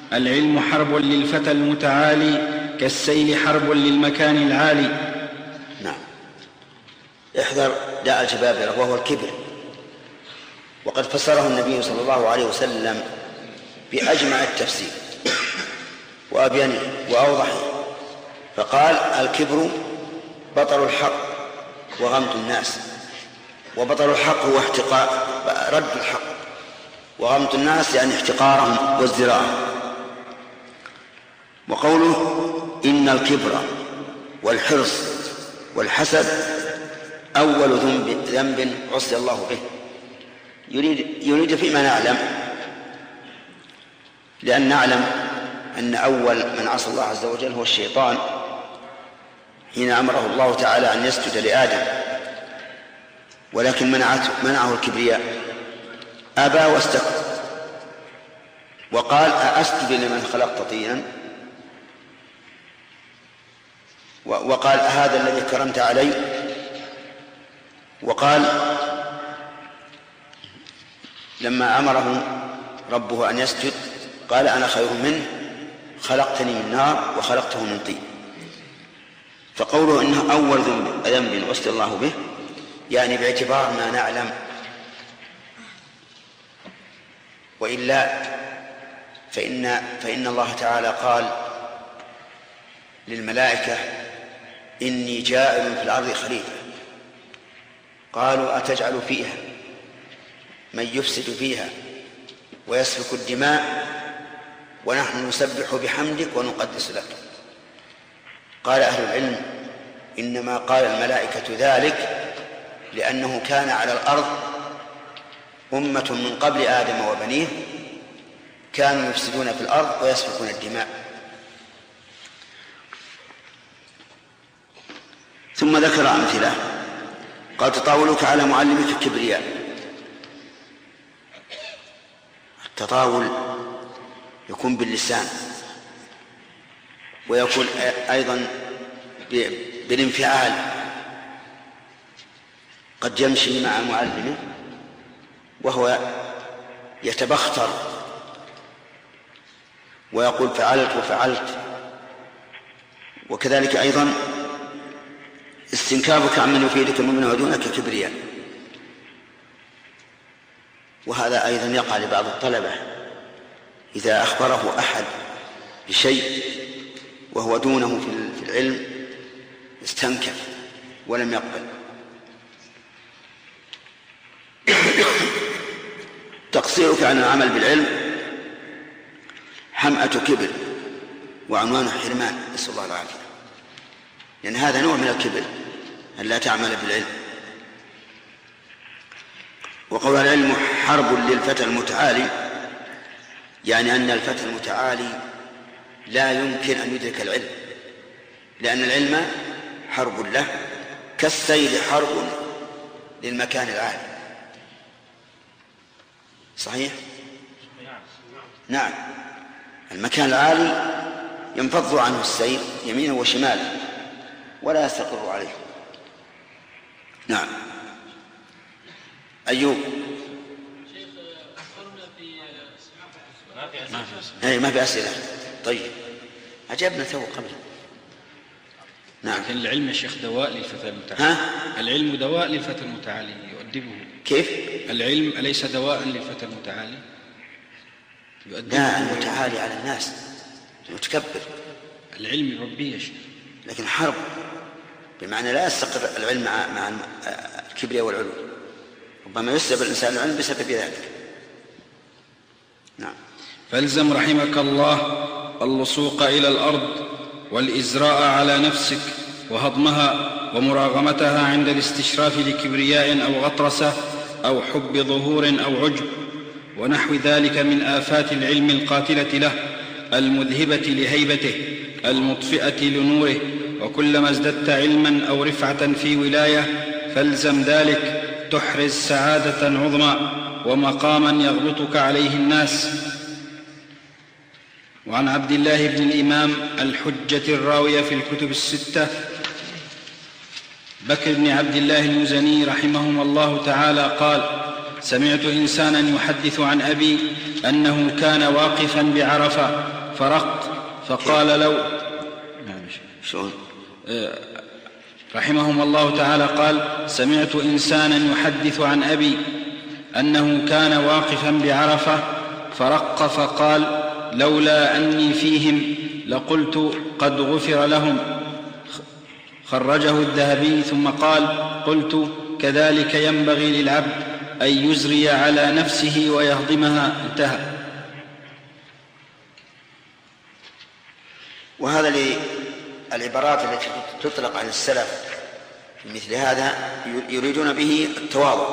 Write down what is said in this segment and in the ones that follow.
العلم حرب للفتى المتعالي كالسيل حرب للمكان العالي. نعم. احذر داء الجبابرة وهو الكبر، وقد فسره النبي صلى الله عليه وسلم بأجمع التفسير وأبينه وأوضحه، فقال: الكبر بطر الحق وغمط الناس. وبطر الحق هو رد الحق، وغمط الناس يعني احتقارهم وازدراءهم. وقوله: إن الكبر والحرص والحسد أول ذنب عصي الله به، يريد فيما نعلم، لأن نعلم أن أول من عصى الله عز وجل هو الشيطان حين أمره الله تعالى أن يسجد لآدم، ولكن منعه الكبرياء، أبى واستكبر وقال: أأسجد لمن خلقت طينا، وقال: هذا الذي كرمت علي، وقال لما أمره ربه أن يسجد قال: أنا خير منه خلقتني من نار وخلقته من طين. فقوله إنه أول ذنب عصي الله به يعني باعتبار ما نعلم، وإلا فإن الله تعالى قال للملائكة: إني جاعل في الأرض خليفة. قالوا: أتجعل فيها من يفسد فيها ويسفك الدماء ونحن نسبح بحمدك ونقدس لك؟ قال أهل العلم: إنما قال الملائكة ذلك لأنه كان على الأرض أمة من قبل آدم وبنيه كانوا يفسدون في الأرض ويسفكون الدماء. ثم ذكر أمثلة، قال: تطاولك على معلمك الكبرياء. التطاول يكون باللسان، ويكون أيضا بالانفعال، قد يمشي مع معلمه وهو يتبختر ويقول: فعلت وفعلت. وكذلك أيضا استنكابك عمن يفيدك ممن ودونك كبرياء، وهذا أيضا يقع لبعض الطلبة إذا أخبره أحد بشيء وهو دونه في العلم استنكف ولم يقبل. تقصيرك عن العمل بالعلم حمأة كبر وعنوان حرمان، نسأل الله العافية، لأن هذا نوع من الكبر أن لا تعمل بالعلم. وقول العلم حرب للفتى المتعالي يعني أن الفتى المتعالي لا يمكن أن يدرك العلم، لأن العلم حرب له كالسيل حرب للمكان العالي. صحيح؟ نعم، المكان العالي ينفض عنه السيل يمينا وشمالا ولا يستقر عليه. نعم. أيوب. ما في أسئلة. طيب، أجبنا تو قبل. نعم. لكن العلم يا شيخ دواء للفتى المتعالي. العلم دواء للفتى المتعالي يؤدبه. كيف؟ العلم أليس دواء للفتى المتعالي؟ لا، المتعالي على الناس المتكبر. العلم يربيه يا شيخ. لكن حرب بمعنى لا يستقر العلم مع الكبرياء والعلو، ربما يسلب الإنسان العلم بسبب ذلك. نعم. فالزم رحمك الله اللصوق إلى الأرض والإزراء على نفسك وهضمها ومراغمتها عند الاستشراف لكبرياء أو غطرسة أو حب ظهور أو عجب ونحو ذلك من آفات العلم القاتلة له المذهبة لهيبته المطفئة لنوره. وكلما ازددت علما أو رفعة في ولاية فالزم ذلك تحرز سعادة عظمى ومقاما يغبطك عليه الناس. وعن عبد الله بن الإمام الحجة الراوية في الكتب الستة بكر بن عبد الله المزني رحمهما الله تعالى قال: سمعت إنسانا يحدث عن أبي أنه كان واقفا بعرفة فرق فقال لو رحمهم الله تعالى قال: سمعت إنسانا يحدث عن أبي أنه كان واقفا بعرفة فرق فقال: لولا أني فيهم لقلت قد غفر لهم. خرجه الذهبي ثم قال: قلت: كذلك ينبغي للعبد أن يزري على نفسه ويهضمها. انتهى. وهذا للعبارات التي تطلق عن السلف في مثل هذا يريدون به التواضع،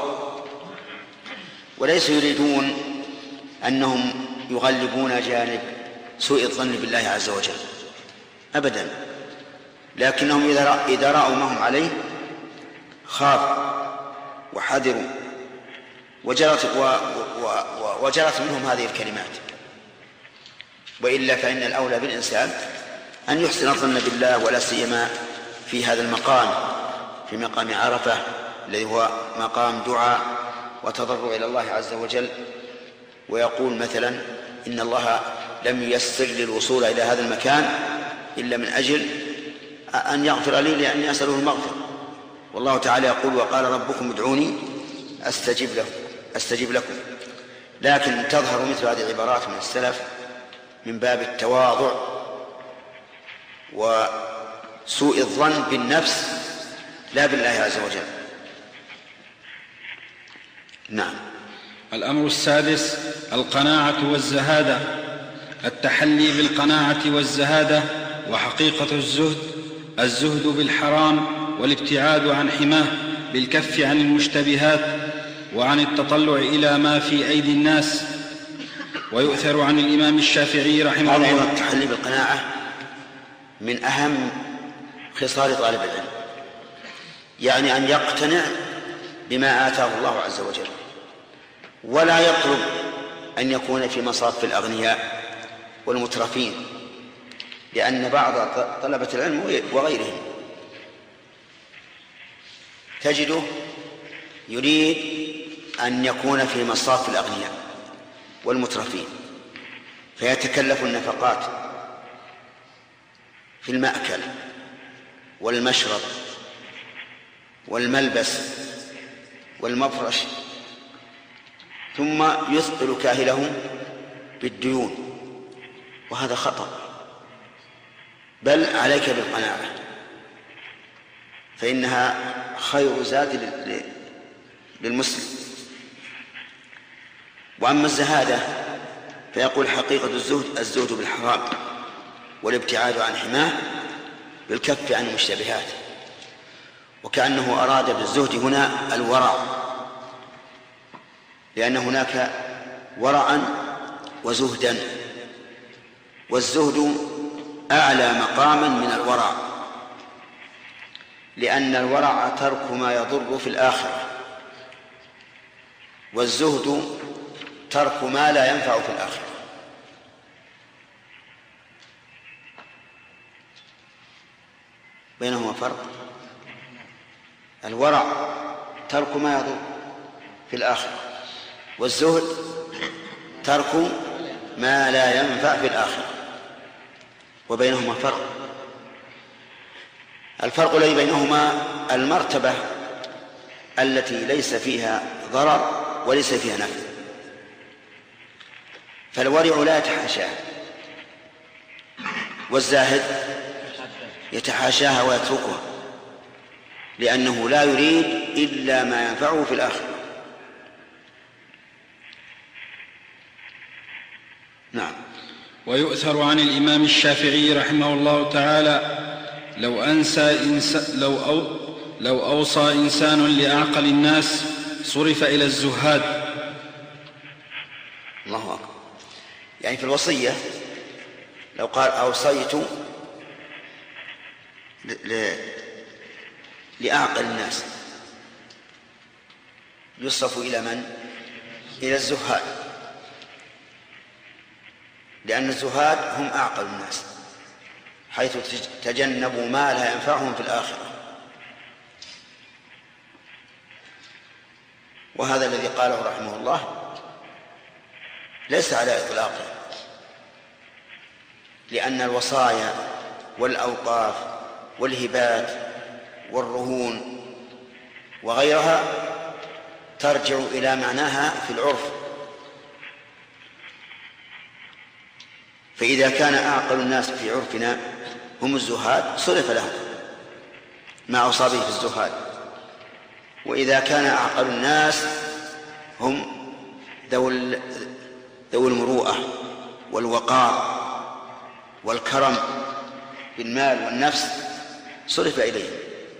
وليس يريدون أنهم يغلبون جانب سوء الظن بالله عز وجل أبدا، لكنهم إذا رأوا ما هم عليه خافوا وحذروا وجرت منهم هذه الكلمات. وإلا فإن الأولى بالإنسان أن يحسن الظن بالله، ولا سيما في هذا المقام، في مقام عرفة الذي هو مقام دعاء وتضرع إلى الله عز وجل، ويقول مثلا: إن الله لم ييسر لي الوصول إلى هذا المكان إلا من أجل أن يغفر لي لأني أسأله المغفرة. والله تعالى يقول: وقال ربكم ادعوني أستجب لكم. لكن تظهر مثل هذه العبارات من السلف من باب التواضع وسوء الظن بالنفس لا بالله عز وجل. نعم. الأمر السادس: القناعة والزهادة. التحلي بالقناعة والزهادة. وحقيقة الزهد بالحرام والابتعاد عن حماه بالكف عن المشتبهات وعن التطلع إلى ما في أيدي الناس. ويؤثر عن الإمام الشافعي رحمه الله. هذا التحلي بالقناعة من أهم خصال طالب العلم، يعني أن يقتنع بما آتاه الله عز وجل، ولا يطلب أن يكون في مصاف الأغنياء والمترفين، لأن بعض طلبة العلم وغيرهم تجده يريد أن يكون في مصاف الأغنياء والمترفين، فيتكلف النفقات في المأكل والمشرب والملبس والمفرش، ثم يثقل كاهله بالديون، وهذا خطأ. بل عليك بالقناعة، فإنها خير زاد للمسلم. وأما الزهادة فيقول: حقيقة الزهد بالحرام والابتعاد عن حماه بالكف عن المشتبهات. وكأنه أراد بالزهد هنا الورع، لأن هناك ورعا وزهدا، والزهد أعلى مقاما من الورع، لأن الورع ترك ما يضر في الآخرة، والزهد ترك ما لا ينفع في الآخرة. بينهما فرق. الورع ترك ما يضر في الآخرة، والزهد ترك ما لا ينفع في الآخرة، وبينهما فرق. الفرق الذي بينهما المرتبة التي ليس فيها ضرر وليس فيها نفع، فالورع لا يتحاشاها، والزاهد يتحاشاها ويتركها، لأنه لا يريد إلا ما ينفعه في الآخرة. نعم. ويؤثر عن الإمام الشافعي رحمه الله تعالى: لو أوصى إنسان لأعقل الناس صرف إلى الزهاد. الله أكبر. يعني في الوصية لو قال: أوصيت لأعقل الناس، يصرف إلى من؟ إلى الزهاد، لأن الزهاد هم أعقل الناس، حيث تجنبوا ما لا ينفعهم في الآخرة. وهذا الذي قاله رحمه الله ليس على إطلاقه، لأن الوصايا والأوقاف والهبات والرهون وغيرها ترجع إلى معناها في العرف، فإذا كان أعقل الناس في عرفنا هم الزهاد صرف لهم ما أوصى به في الزهاد، وإذا كان أعقل الناس هم ذوي المروءة والوقار والكرم بالمال والنفس صرف إليهم.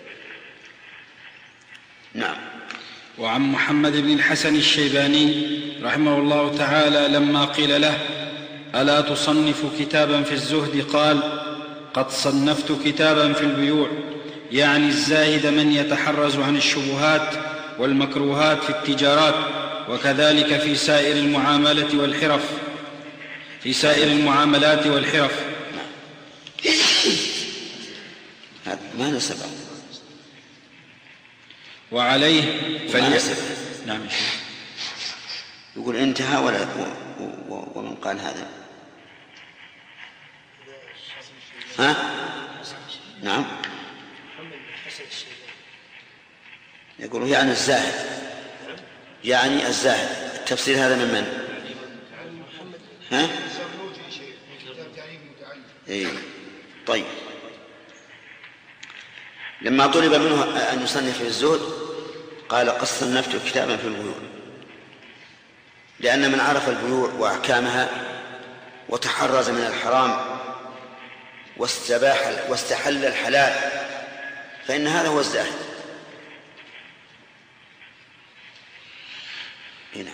نعم. وعن محمد بن الحسن الشيباني رحمه الله تعالى لما قيل له: ألا تصنف كتابا في الزهد؟ قال: قد صنفت كتابا في البيوع، يعني الزاهد من يتحرز عن الشبهات والمكروهات في التجارات، وكذلك في سائر المعاملات والحرف. ما نسبه وعليه نعم. يقول انتهى ومن قال هذا نعم يقول يعني الزاهد التفسير هذا من طيب. لما طلب منه أن يصنف في الزهد قال: قد صنفت كتابا في البيوع، لأن من عرف البيوع وأحكامها وتحرز من الحرام واستحل الحلال فإن هذا هو الزاهد. هنا.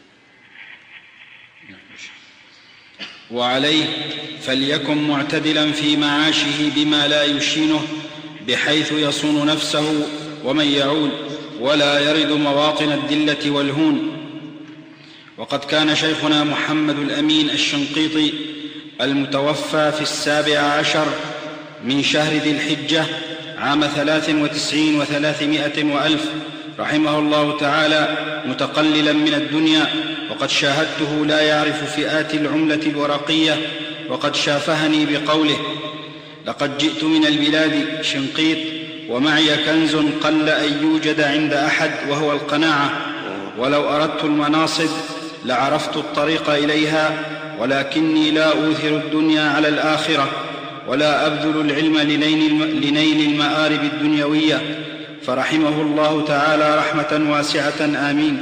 وعليه فليكن معتدلا في معاشه بما لا يشينه، بحيث يصون نفسه ومن يعول، ولا يرد مواطن الدلة والهون. وقد كان شيخنا محمد الأمين الشنقيطي المتوفى في 17 من شهر ذي الحجة عام 93 و300 وألف رحمه الله تعالى متقللا من الدنيا، وقد شاهدته لا يعرف فئات العملة الورقية، وقد شافهني بقوله: لقد جئت من البلاد شنقيط ومعي كنز قل أن يوجد عند أحد، وهو القناعة، ولو أردت المناصب لعرفت الطريق إليها، ولكني لا أوثر الدنيا على الآخرة، ولا أبذل العلم لنيل المآرب الدنيوية. فرحمه الله تعالى رحمة واسعة. آمين.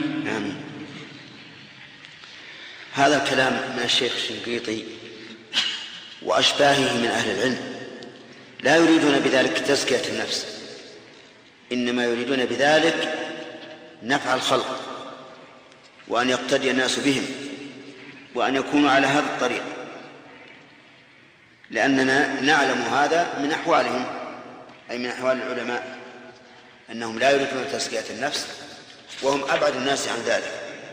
هذا الكلام من الشيخ الشنقيطي وأشباهه من أهل العلم لا يريدون بذلك تزكية النفس، إنما يريدون بذلك نفع الخلق، وأن يقتدي الناس بهم، وأن يكونوا على هذا الطريق، لأننا نعلم هذا من أحوالهم، أي من أحوال العلماء، أنهم لا يريدون تزكية النفس، وهم أبعد الناس عن ذلك.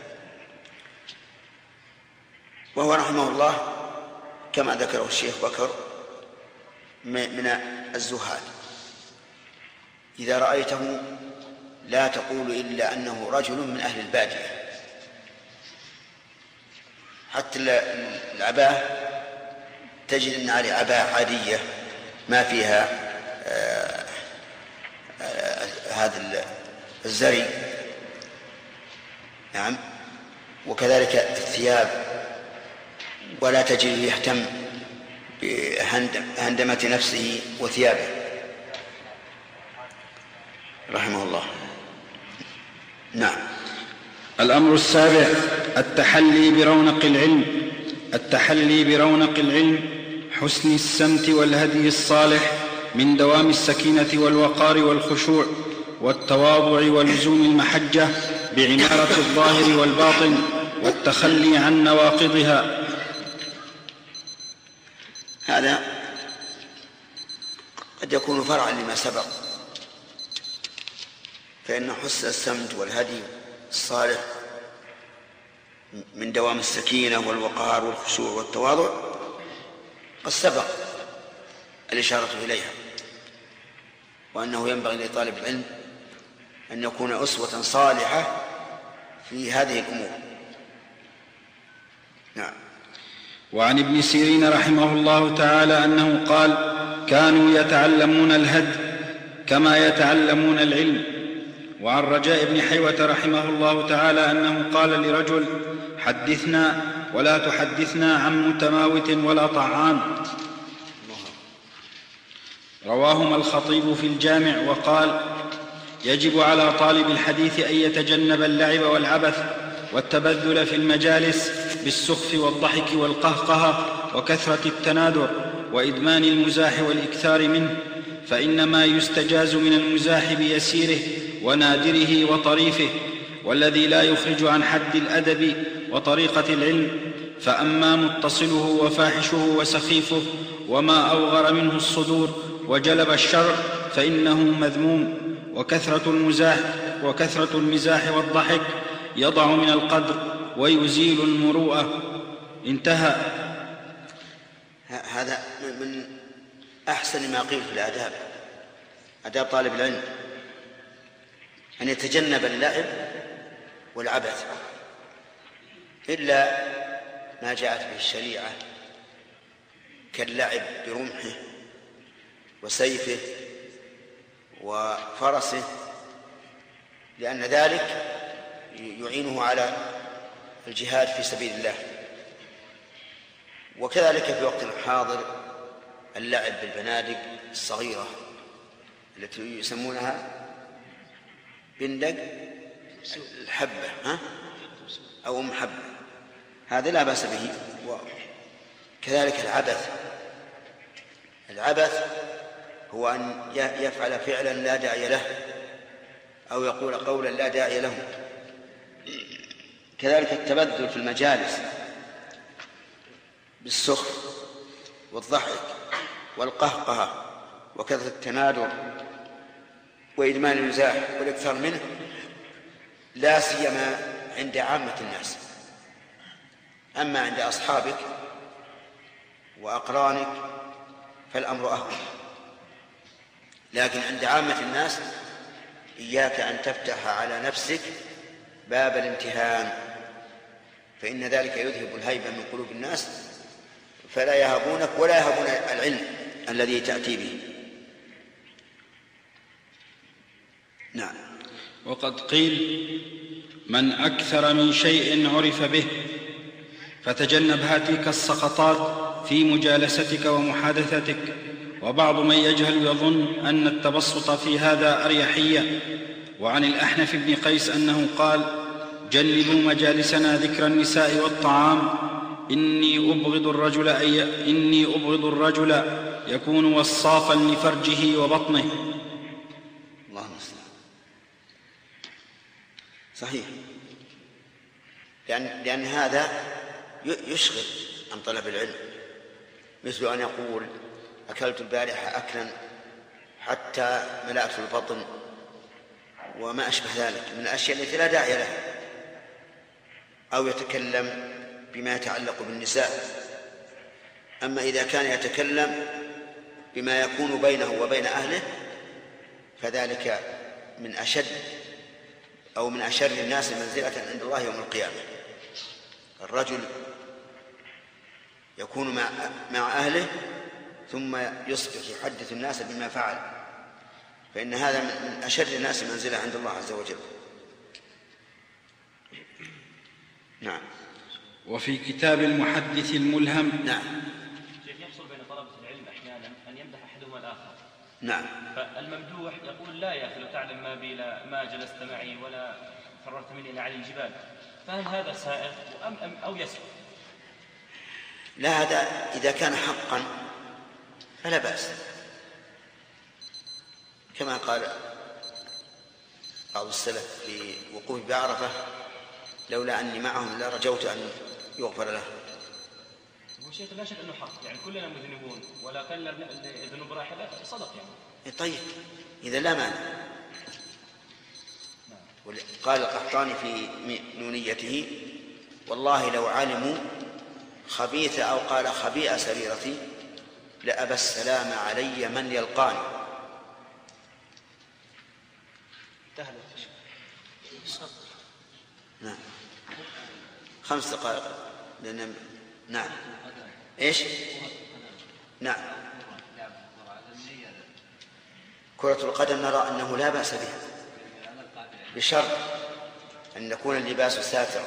وهو رحمه الله كما ذكره الشيخ بكر من الزهاد، إذا رأيته لا تقول إلا أنه رجل من أهل البادية، حتى العباءة تجد أن عليه عباءة عادية ما فيها هذا الزري. نعم. وكذلك الثياب، ولا تجد يهتم بهندمة نفسه وثيابه رحمه الله. نعم. الأمر السابع: التحلي برونق العلم، حسن السمت والهدي الصالح، من دوام السكينة والوقار والخشوع والتواضع ولزوم المحجة، بعمارة الظاهر والباطن، والتخلي عن نواقضها. هذا قد يكون فرعا لما سبق، فإن حسن السمت والهدي الصالح من دوام السكينة والوقار والخشوع والتواضع قد سبق الإشارة إليها، وأنه ينبغي لطالب العلم أن يكون أسوة صالحة في هذه الأمور. نعم. وعن ابن سيرين رحمه الله تعالى أنه قال: كانوا يتعلمون الهدي كما يتعلمون العلم. وعن رجاء بن حيوة رحمه الله تعالى أنه قال لرجل: حدثنا ولا تحدثنا عن متماوت ولا طعام. رواهما الخطيب في الجامع وقال: يجب على طالب الحديث أن يتجنب اللعب والعبث والتبذل في المجالس بالسخف والضحك والقهقه وكثرة التنادر وإدمان المزاح والإكثار منه، فإنما يستجاز من المزاح بيسيره ونادره وطريفه، والذي لا يخرج عن حد الأدب وطريقة العلم. فأما متصله وفاحشه وسخيفه وما أوغر منه الصدور وجلب الشر فإنه مذموم. وكثرة المزاح والضحك يضع من القدر ويزيل المروءة. انتهى. هذا من أحسن ما قيل في الآداب، آداب طالب العلم، أن يتجنب اللعب والعبث إلا ما جاءت به الشريعة كاللعب برمحه وسيفه وفرسه، لأن ذلك يعينه على الجهاد في سبيل الله. وكذلك في وقت الحاضر اللعب بالبنادق الصغيرة التي يسمونها بندق الحبة أو محبة، هذا لا بأس به. وكذلك العبث هو أن يفعل فعلا لا داعي له أو يقول قولا لا داعي له. كذلك التبذل في المجالس بالسخف والضحك والقهقه وكثرة التنادر وإدمان المزاح والإكثار منه، لا سيما عند عامة الناس. أما عند أصحابك وأقرانك فالأمر أهون، لكن عند عامة الناس إياك أن تفتح على نفسك باب الامتهان، فإن ذلك يذهب الهيبة من قلوب الناس فلا يهابونك ولا يهابون العلم الذي تأتي به. نعم. وقد قيل: من أكثر من شيء عرف به، فتجنب هاتيك السقطات في مجالستك ومحادثتك. وبعض من يجهل يظن أن التبسط في هذا أريحية. وعن الأحنف بن قيس أنه قال: جنبوا مجالسنا ذكر النساء والطعام، إني أبغض الرجل يكون وصافا لفرجه وبطنه. اللهم صل. صحيح، لأن هذا يشغل عن طلب العلم، مثل أن يقول: أكلت البارحة أكلا حتى ملأت البطن، وما أشبه ذلك من الأشياء التي لا داعي لها. أو يتكلم بما يتعلق بالنساء. أما إذا كان يتكلم بما يكون بينه وبين أهله فذلك من أشر الناس منزلة عند الله يوم القيامة. الرجل يكون مع أهله ثم يصبح يحدث الناس بما فعل، فإن هذا من أشر الناس منزلة عند الله عز وجل. نعم. وفي كتاب المحدث الملهم. نعم. يحصل بين طلبة العلم أحيانا أن يمدح أحدهما الآخر. نعم. فالممدوح يقول: لا يا أخي لو تعلم ما جلست معي ولا فررت مني إلى علي الجبال. فهل هذا سائغ أو يسوء؟ لا، هذا إذا كان حقا فلا بأس، كما قال بعض السلف في وقوف بعرفة: لولا أني معهم لرجوت أن يغفر له. شيخ لا شك أنه حق، يعني كلنا مذنبون، ولكن الذنوب راحلة صدق يعني. طيب إذا لا مانع. قال القحطاني في نونيته: والله لو علموا خبيث أو قال خبيئة سريرتي لأبى السلام علي من يلقاني. نعم 5 دقائق لأن نعم إيش؟ نعم كرة القدم نرى أنه لا بأس بها بشرط أن يكون اللباس ساترا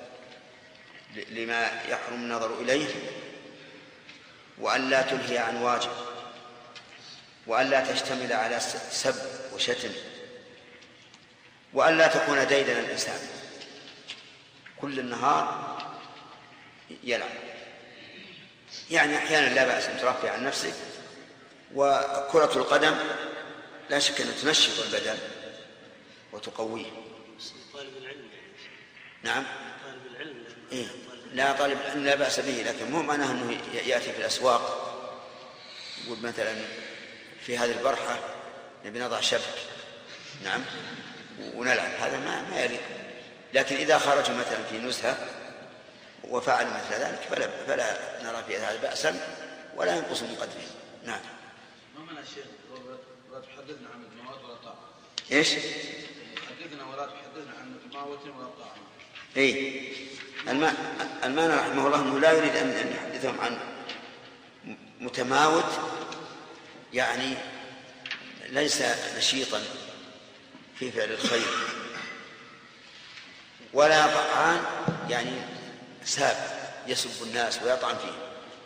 لما يحرم النظر إليه، وأن لا تلهي عن واجب، وأن لا تشتمل على سب وشتم، وأن لا تكون ديدن الإنسان كل النهار يلعب. يعني أحيانا لا بأس أن ترفع عن نفسك. وكرة القدم لا شك أن تنشط البدن وتقويه. طالب العلم نعم طالب العلم إيه؟ لا طالب العلم لا بأس به، لكن مو معناه أنه يأتي في الأسواق يقول مثلا في هذه البرحة نبي نضع شبك نعم ونلعب، هذا ما يليق. لكن إذا خرج مثلا في نزهة وفعل مثل ذلك فلا نرى في هذا بأسا ولا ينقص من قدره. نعم. ما معنى الشيخ ولا تحدثنا عن المواد ولا طاعة؟ ايش؟ تحدثنا ولا تحدثنا عن متماوت ولا طاعة. اي المعنى رحمه الله انه لا يريد ان يحدثهم عن متماوت، يعني ليس نشيطا في فعل الخير، ولا طعان يعني ساب يسب الناس ويطعن فيه.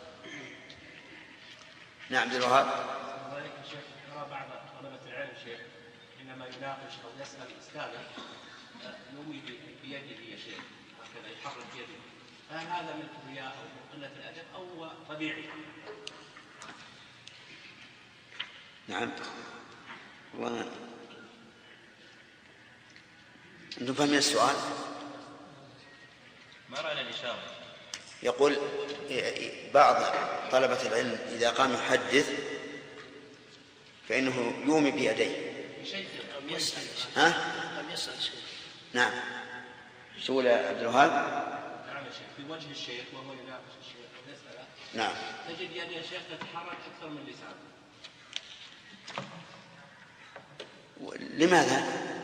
نعم عبد الوهاب. وعليكم شيخ. ترى بعض طلبة العلم شيخ إنما يناقش أو يسأل أستاذه يومي بيده يا شيخ هكذا يحرك بيده، فهل هذا من الكبرياء أو قلة الأدب أو طبيعي؟ نعم. أنتم فاهمين السؤال؟ ما رأينا الإشارة؟ يقول بعض طلبة العلم إذا قام يحدث فإنه يومي بيديه. أم يسأل شيء. نعم. سؤال عبد الوهاب. نعم يا شيخ. في وجه الشيخ وهو يناقش الشيخ ويسأله نعم. تجد يد يا شيخ تتحرك أكثر من لسانه. لماذا؟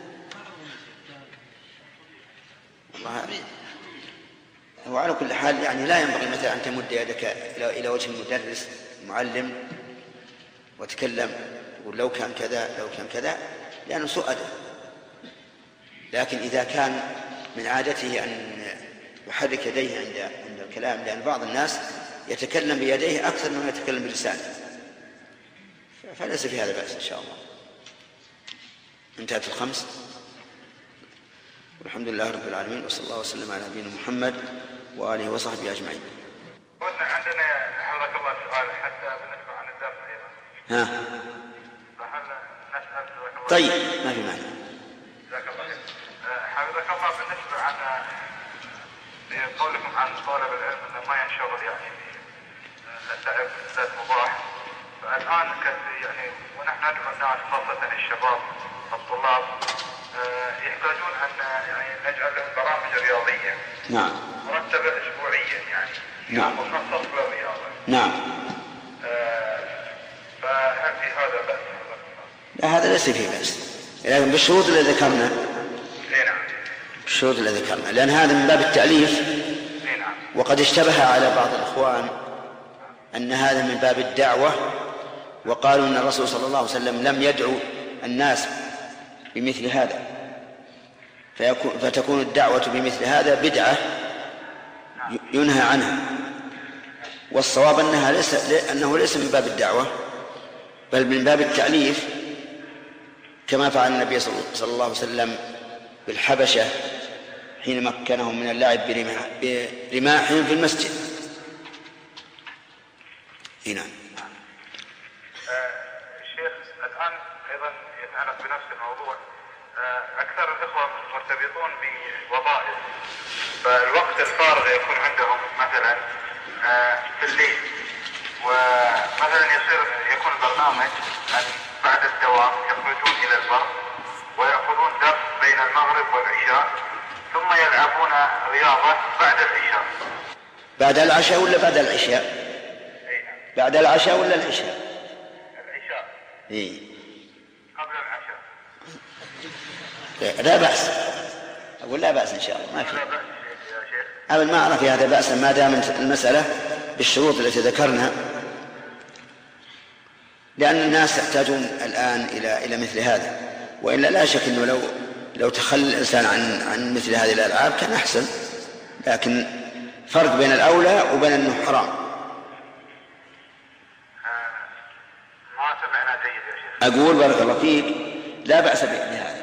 وعلى كل حال يعني لا ينبغي مثلا أن تمد يدك إلى وجه المدرس المعلم وتكلم يقول لو كان كذا لو كان كذا، لأنه سوء أدب. لكن إذا كان من عادته أن يحرك يديه عند الكلام، لأن بعض الناس يتكلم بيديه أكثر مما يتكلم بلسانه، فليس في هذا بأس إن شاء الله. انتهت 5. والحمد لله رب العالمين، وصلى الله وسلم على نبينا محمد وآله وصحبه أجمعين. قلنا عندنا حفظك الله سؤال حتى بالنسبة عن الدرس أيضا. فهل نسأل طيب ما في معنى. جزاك الله خير. حفظك الله بالنسبة عن قولكم عن طالب العلم أنه ما ينشغل يعني اللعب ذات مباح، فالآن يعني ونحن ندعو الناس خاصة الشباب الطلاب يحتاجون أن يعني نجعل لهم برامج رياضية نعم مرتبة أسبوعيا يعني نعم مخصص للرياضة. نعم. فهل في هذا بأس؟ لا هذا ليس فيه بأس، لكن بالشروط اللي ذكرنا. نعم. بالشروط اللي ذكرنا، لأن هذا من باب التأليف. نعم. وقد اشتبه على بعض الإخوان أن هذا من باب الدعوة، وقالوا أن الرسول صلى الله عليه وسلم لم يدعو الناس بمثل هذا، فتكون الدعوة بمثل هذا بدعة ينهى عنها. والصواب أنه ليس من باب الدعوة بل من باب التأليف، كما فعل النبي صلى الله عليه وسلم بالحبشة حين مكنهم من اللعب برماحهم في المسجد. هنا الشيخ الآن أيضا يتعلق بنفس الموضوع، أكثر الإخوة مرتبطون بوظائف، فالوقت الفارغ يكون عندهم مثلا في الليل، ومثلا يكون البرنامج أن بعد الدوام يخرجون إلى البر ويأخذون درس بين المغرب والعشاء، ثم يلعبون رياضة بعد العشاء. بعد العشاء ولا بعد العشاء؟ بعد العشاء ولا العشاء؟ العشاء. إيه. قبل العشاء. لا بأس. أقول لا بأس إن شاء الله، ما في لا بأس يا شيخ. أبدا، ما أرى في هذا بأسا ما دامت المسألة بالشروط التي ذكرنا، لأن الناس يحتاجون الآن إلى مثل هذا، وإلا لا شك أنه لو تخلى الإنسان عن مثل هذه الألعاب كان أحسن، لكن فرق بين الأولى وبين أنه حرام. ما سمعنا جيد يا شيخ. أقول بارك الله فيك لا بأس بهذا،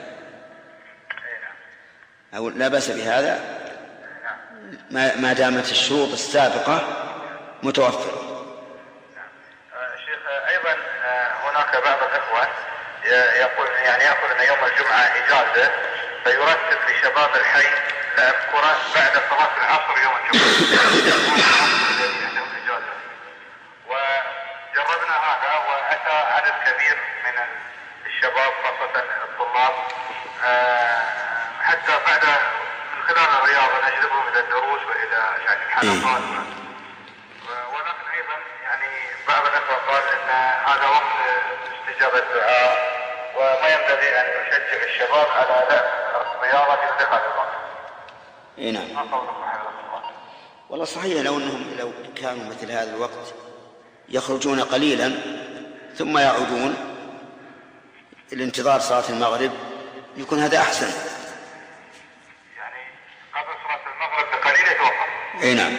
أقول لا بأس بهذا ما دامت الشروط السابقة متوفرة. شيخ أيضا هناك بعض الإخوة يقول يأخذ أن يوم الجمعة إجازة، فيرتب لشباب الحي لعب كرة بعد صلاة العصر يوم الجمعة. وجربنا هذا وأتى عدد كبير من الشباب خاصة الطلاب، حتى بعد من خلال الرياضة نجذبهم إلى الدروس وإلى الحلقات. ولكن أيضا بعض الأخوة قال أن هذا وقت استجابة الدعاء وما ينبغي أن نشجع الشباب على لعب الرياضة في انتقال الوقت. نعم. ما قولكم حفظكم الله؟ والله صحيح، لو كانوا مثل هذا الوقت يخرجون قليلا ثم يعودون الانتظار صلاة المغرب يكون هذا أحسن. قبل صلاة المغرب بقليل يتوقف. نعم.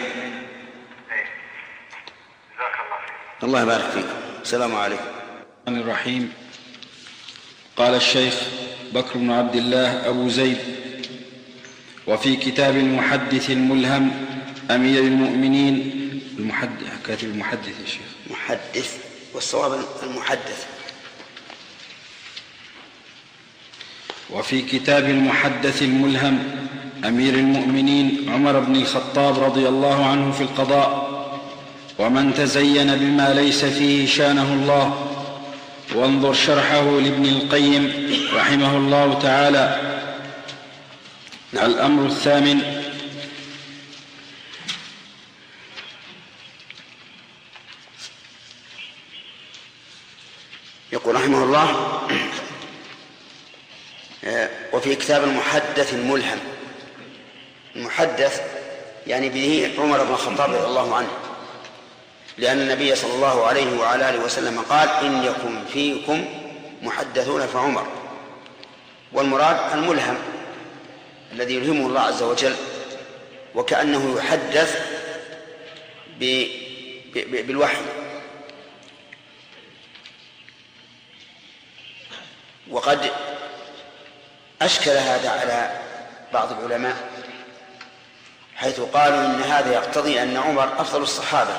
جزاك الله خير. الله يبارك فيك. السلام عليكم. الرحمن الرحيم. قال الشيخ بكر بن عبد الله أبو زيد: وفي كتاب المحدث الملهم أمير المؤمنين كاتب المحدث يا شيخ محدث، والصواب المحدث. وفي كتاب المحدث الملهم أمير المؤمنين عمر بن الخطاب رضي الله عنه في القضاء: ومن تزين بما ليس فيه شانه الله. وانظر شرحه لابن القيم رحمه الله تعالى. الأمر الثامن: يقول رحمه الله: وفي كتاب المحدث الملهم. المحدث يعني به عمر بن الخطاب رضي الله عنه، لأن النبي صلى الله عليه وعلى آله وسلم قال: إن يكن فيكم محدثون فعمر. والمراد الملهم الذي يلهمه الله عز وجل، وكأنه يحدث بالوحي. وقد أشكل هذا على بعض العلماء، حيث قالوا إن هذا يقتضي أن عمر أفضل الصحابة،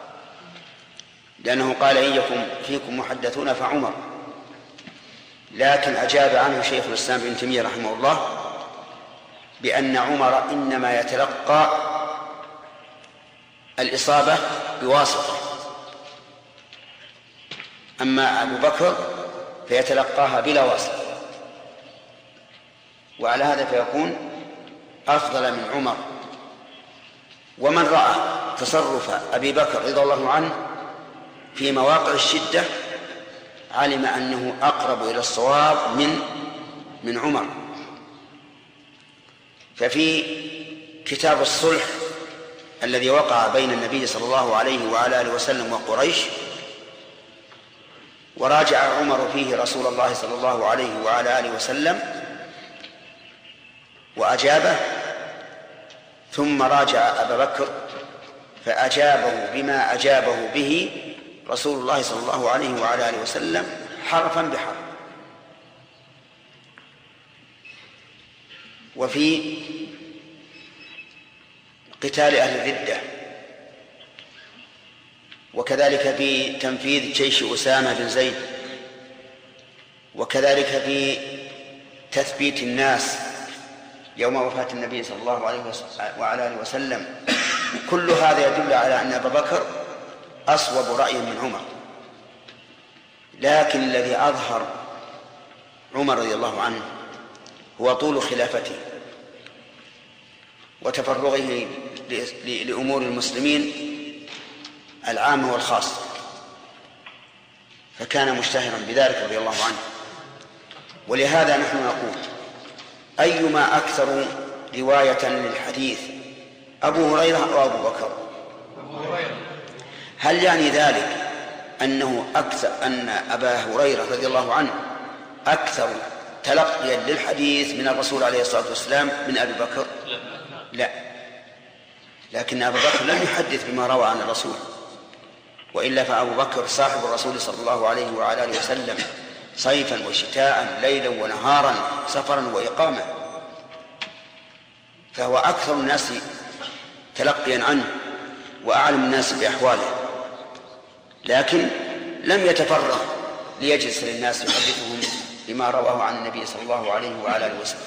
لأنه قال: إن يكن فيكم محدثون فعمر. لكن أجاب عنه شيخ الإسلام ابن تيمية رحمه الله بأن عمر إنما يتلقى الإصابة بواسطة، أما أبو بكر فيتلقاها بلا واسطة، وعلى هذا فيكون أفضل من عمر. ومن رأى تصرف أبي بكر رضي الله عنه في مواقع الشدة علم أنه أقرب إلى الصواب من عمر. ففي كتاب الصلح الذي وقع بين النبي صلى الله عليه وعلى آله وسلم وقريش، وراجع عمر فيه رسول الله صلى الله عليه وعلى آله وسلم وأجابه، ثم راجع أبا بكر فأجابه بما أجابه به رسول الله صلى الله عليه وعلى آله وسلم حرفا بحرف. وفي قتال أهل الردة، وكذلك في تنفيذ جيش أسامة بن زيد، وكذلك في تثبيت الناس يوم وفاة النبي صلى الله عليه وعلى آله وسلم. كل هذا يدل على أن أبا بكر أصوب رأيا من عمر. لكن الذي أظهر عمر رضي الله عنه هو طول خلافته وتفرغه لأمور المسلمين العامة والخاصة، فكان مشتهرا بذلك رضي الله عنه. ولهذا نحن نقول: أيما أكثر رواية للحديث أبو هريرة أو أبو بكر؟ هل يعني ذلك أن أبا هريرة رضي الله عنه أكثر تلقيا للحديث من الرسول عليه الصلاة والسلام من أبي بكر؟ لا، لكن أبا بكر لم يحدث بما روى عن الرسول، وإلا فأبو بكر صاحب الرسول صلى الله عليه وعلى آله وسلم صيفا وشتاء، ليلا ونهارا، سفرا وإقامة، فهو أكثر الناس تلقيا عنه وأعلم الناس بأحواله، لكن لم يتفرغ ليجلس للناس يحدثهم بما رواه عن النبي صلى الله عليه وعلى آله وسلم.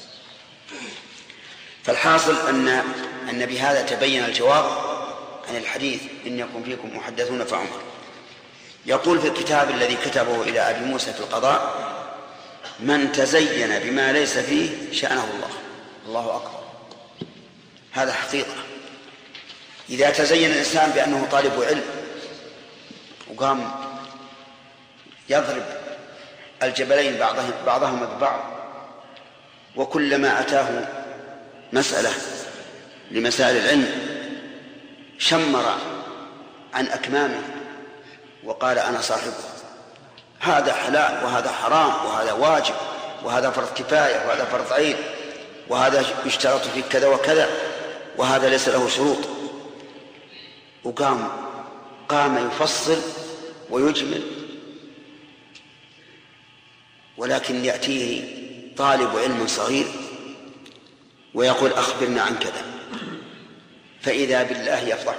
فالحاصل أن بهذا تبين الجواب عن الحديث إن يكن فيكم محدثون فعمر. يقول في الكتاب الذي كتبه إلى أبي موسى في القضاء: من تزين بما ليس فيه شأنه الله. الله أكبر، هذا حقيقة. إذا تزين الإنسان بأنه طالب علم وقام يضرب الجبلين بعضهما ببعض، وكلما أتاه مسألة لمسائل العلم شمر عن أكمامه وقال أنا صاحبه، هذا حلال وهذا حرام وهذا واجب وهذا فرض كفاية وهذا فرض عين وهذا يشترط في كذا وكذا وهذا ليس له شروط، قام يفصل ويجمل، ولكن يأتيه طالب علم صغير ويقول أخبرنا عن كذا، فإذا بالله يفضحه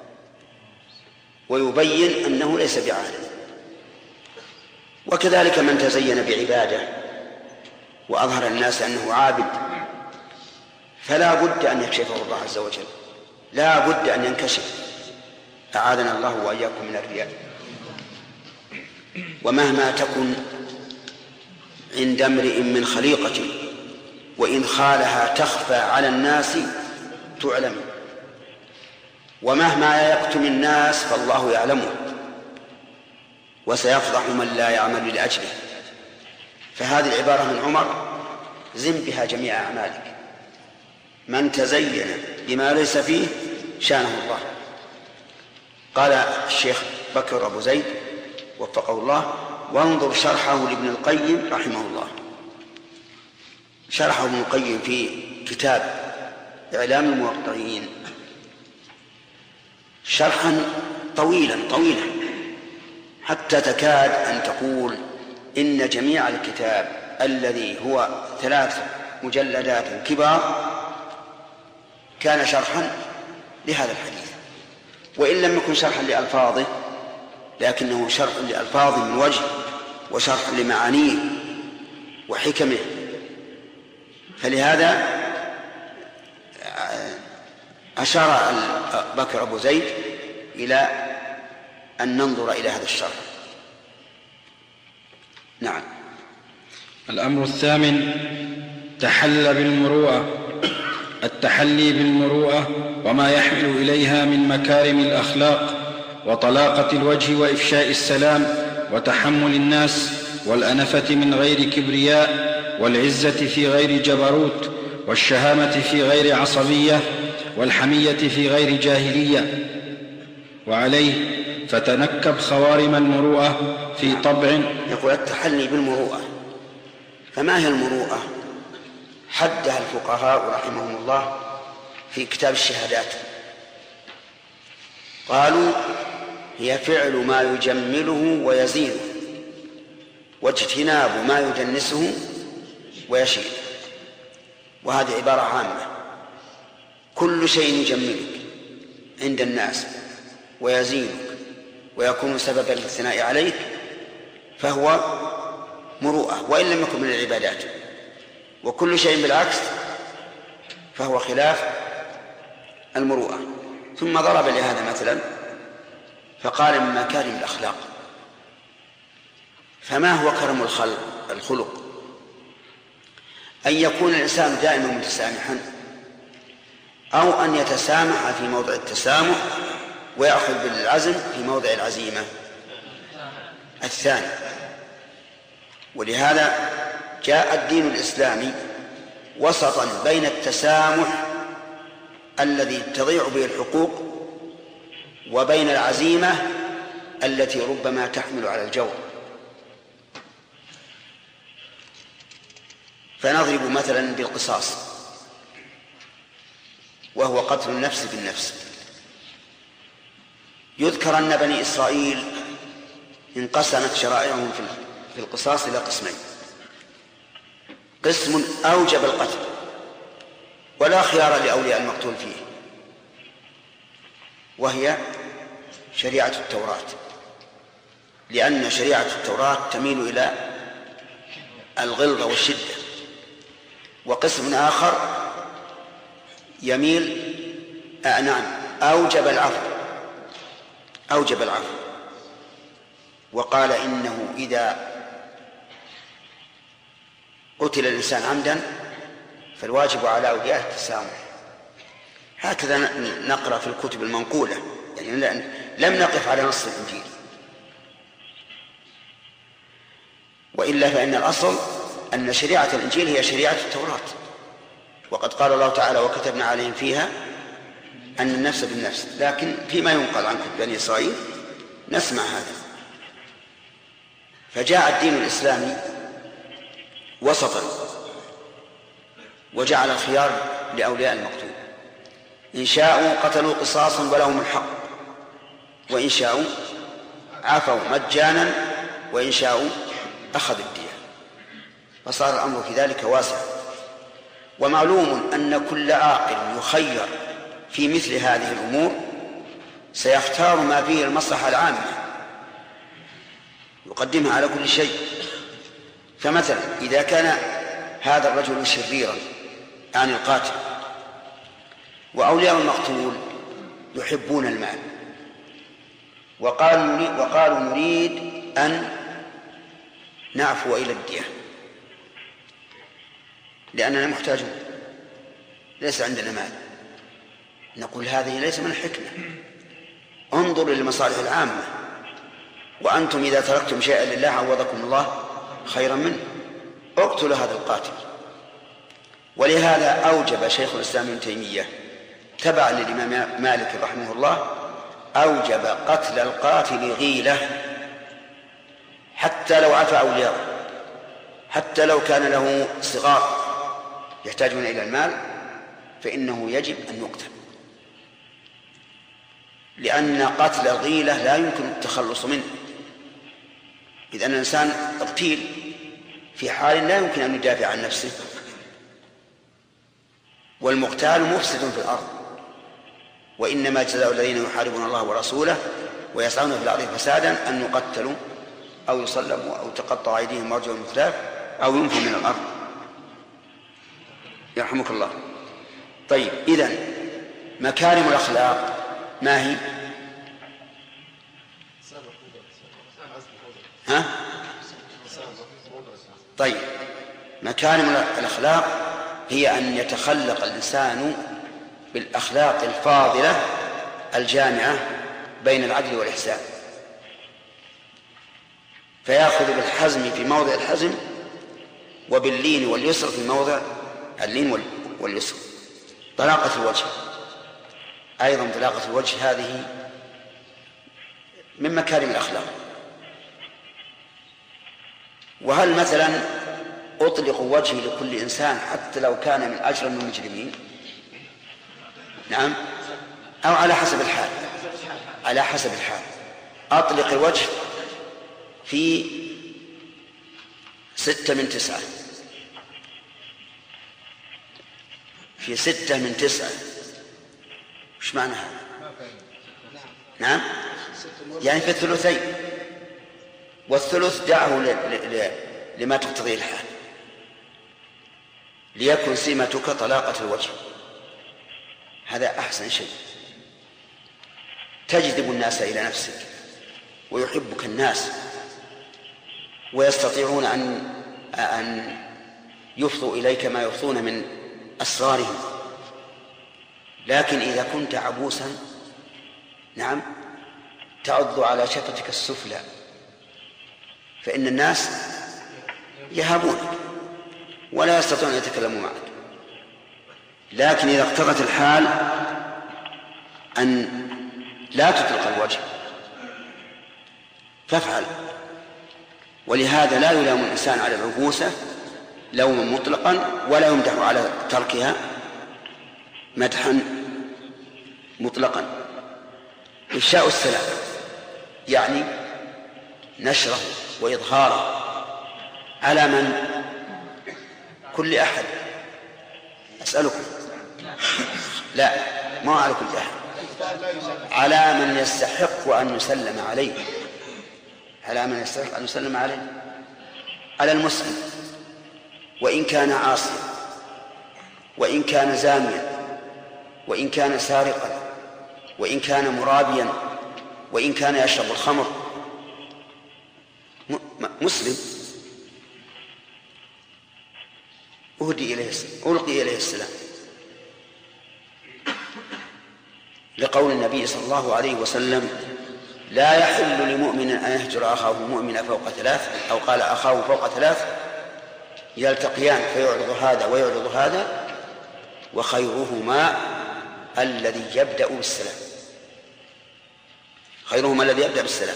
ويبين أنه ليس بعالم. وكذلك من تزين بعبادة وأظهر الناس أنه عابد فلا بد أن يكشفه الله عز وجل، لا بد أن ينكشف، أعاذنا الله وإياكم من الرياء. ومهما تكن عند امرئ من خليقة وإن خالها تخفى على الناس تعلم، ومهما يكتم الناس فالله يعلمه وسيفضح من لا يعمل لأجله. فهذه العبارة من عمر زن بها جميع أعمالك: من تزين بما ليس فيه شانه الله. قال الشيخ بكر أبو زيد وفقه الله: وانظر شرحه لابن القيم رحمه الله. شرحه ابن القيم في كتاب إعلام الموقعين شرحا طويلا حتى تكاد أن تقول إن جميع الكتاب الذي هو 3 مجلدات كبار كان شرحا لهذا الحديث، وإن لم يكن شرحا لألفاظه لكنه شرح لألفاظه من وجه وشرح لمعانيه وحكمه. فلهذا أشار بكر أبو زيد إلى أن ننظر إلى هذا الشرح. نعم. الأمر الثامن: التحلي بالمروءة وما يحمل إليها من مكارم الأخلاق وطلاقة الوجه وإفشاء السلام وتحمل الناس والأنفة من غير كبرياء والعزة في غير جبروت والشهامة في غير عصبية والحمية في غير جاهلية. وعليه فتنكب خوارم المروءة في طبع. يقول التحلي بالمروءة، فما هي المروءة؟ حدها الفقهاء رحمهم الله في كتاب الشهادات، قالوا هي فعل ما يجمله ويزينه واجتناب ما يدنسه ويشيل. وهذه عبارة عامة: كل شيء يجملك عند الناس ويزينك ويكون سببا للثناء عليك فهو مروءة وإن لم يكن من العبادات، وكل شيء بالعكس فهو خلاف المروءة. ثم ضرب لهذا مثلا فقال من مكارم الأخلاق. فما هو كرم الخلق؟ أن يكون الإنسان دائما متسامحا، أو أن يتسامح في موضع التسامح ويأخذ بالعزم في موضع العزيمة الثاني. ولهذا جاء الدين الإسلامي وسطا بين التسامح الذي تضيع به الحقوق وبين العزيمة التي ربما تحمل على الجور. فنضرب مثلا بالقصاص، وهو قتل النفس بالنفس. يذكر أن بني إسرائيل انقسمت شرائعهم في القصاص إلى قسمين: قسم أوجب القتل ولا خيار لأولياء المقتول فيه، وهي شريعة التوراة، لأن شريعة التوراة تميل إلى الغلظة والشدة. وقسم آخر يميل أوجب العفو وقال إنه إذا قتل الإنسان عمدا فالواجب على أولياءه التسامح. هكذا نقرأ في الكتب المنقولة، يعني لم نقف على نص الإنجيل، وإلا فإن الأصل أن شريعة الإنجيل هي شريعة التوراة، وقد قال الله تعالى: وكتبنا عليهم فيها أن النفس بالنفس. لكن فيما ينقل عن كتب بني إسرائيل نسمع هذا. فجاء الدين الإسلامي وسطا وجعل الخيار لأولياء المقتول، إن شاءوا قتلوا قصاصا ولهم الحق، وإن شاءوا عفوا مجانا، وإن شاءوا أخذوا الدية. فصار الأمر في ذلك واسع. ومعلوم أن كل عاقل يخير في مثل هذه الأمور سيختار ما فيه المصلحة العامة، يقدمها على كل شيء. فمثلا إذا كان هذا الرجل شريرا عن القاتل، وأولياء المقتول يحبون المال، وقالوا نريد أن نعفو إلى الدية لأننا محتاجون، ليس عندنا مال، نقول هذه ليس من الحكمة. انظروا للمصالح العامة، وأنتم إذا تركتم شيئا لله عوضكم الله خيرا منه. اقتلوا هذا القاتل. ولهذا أوجب شيخ الإسلام ابن تيمية تبعا للإمام مالك رحمه الله، أوجب قتل القاتل غيلة حتى لو عفى أولياءه، حتى لو كان له صغار يحتاجون إلى المال فإنه يجب أن يقتل، لأن قتل الغيلة لا يمكن التخلص منه، إذ أن الإنسان اغتيل في حال لا يمكن أن يدافع عن نفسه، والمغتال مفسد في الأرض. وإنما جزاء الذين يحاربون الله ورسوله ويسعون في الأرض فسادا أن يقتلوا أو يصلبوا أو تقطع أيديهم وأرجلهم من خلاف أو ينفوا من الأرض. يرحمك الله. طيب، إذن مكارم الأخلاق ما هي؟ طيب، مكارم الأخلاق هي أن يتخلق الإنسان بالأخلاق الفاضلة الجامعة بين العدل والإحسان، فيأخذ بالحزم في موضع الحزم وباللين واليسر في موضع اللين واليسر. طلاقة الوجه أيضا، طلاقة الوجه هذه من مكارم الأخلاق. وهل مثلا أطلق وجهي لكل إنسان حتى لو كان من أجرم المجرمين؟ نعم، أو على حسب الحال. على حسب الحال. أطلق الوجه في 6 من 9، في 6 من 9. وش معنى هذا؟ نعم، يعني في الثلثين، والثلث دعه لما تقتضيه الحال، ليكن سمتك طلاقة الوجه. هذا أحسن شيء، تجذب الناس إلى نفسك ويحبك الناس ويستطيعون أن يفضوا إليك ما يفضون من أسرارهم. لكن إذا كنت عبوسا، نعم، تعض على شفتك السفلى، فإن الناس يهابونك ولا يستطيعون أن يتكلموا معك. لكن إذا اقتضت الحال أن لا تطلق الوجه فافعل. ولهذا لا يلام الإنسان على العبوسة لوما مطلقا، ولا يمدح على تركها مدحا مطلقا. إفشاء السلام يعني نشره وإظهاره على من؟ كل أحد. أسألكم، لا، ما على كل أحد، على من يستحق أن يسلم عليه، على من يستحق أن يسلم عليه، على المسلم، وإن كان عاصيا، وإن كان زانيا، وإن كان سارقا، وإن كان مرابيا، وإن كان يشرب الخمر، مسلم ألقي إليه السلام، لقول النبي صلى الله عليه وسلم: لا يحل لمؤمن أن يهجر أخاه المؤمن فوق ثلاث، أو قال أخاه فوق ثلاث، يلتقيان فيعرض هذا ويعرض هذا، وخيرهما الذي يبدأ بالسلام. خيرهما الذي يبدأ بالسلام.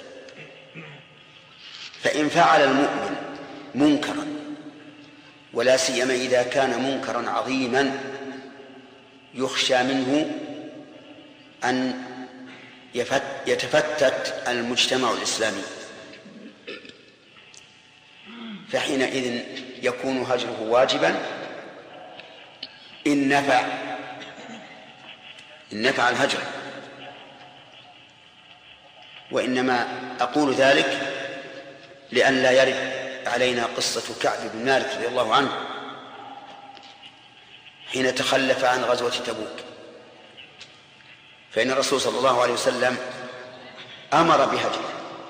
فإن فعل المؤمن منكرا، ولا سيما إذا كان منكرا عظيما يخشى منه أن يتفتت المجتمع الإسلامي، فحينئذ يكون هجره واجبا إن نفع الهجر. وإنما أقول ذلك لئلا يرد علينا قصة كعب بن مالك رضي الله عنه حين تخلف عن غزوة تبوك، فإن الرسول صلى الله عليه وسلم أمر بهجره،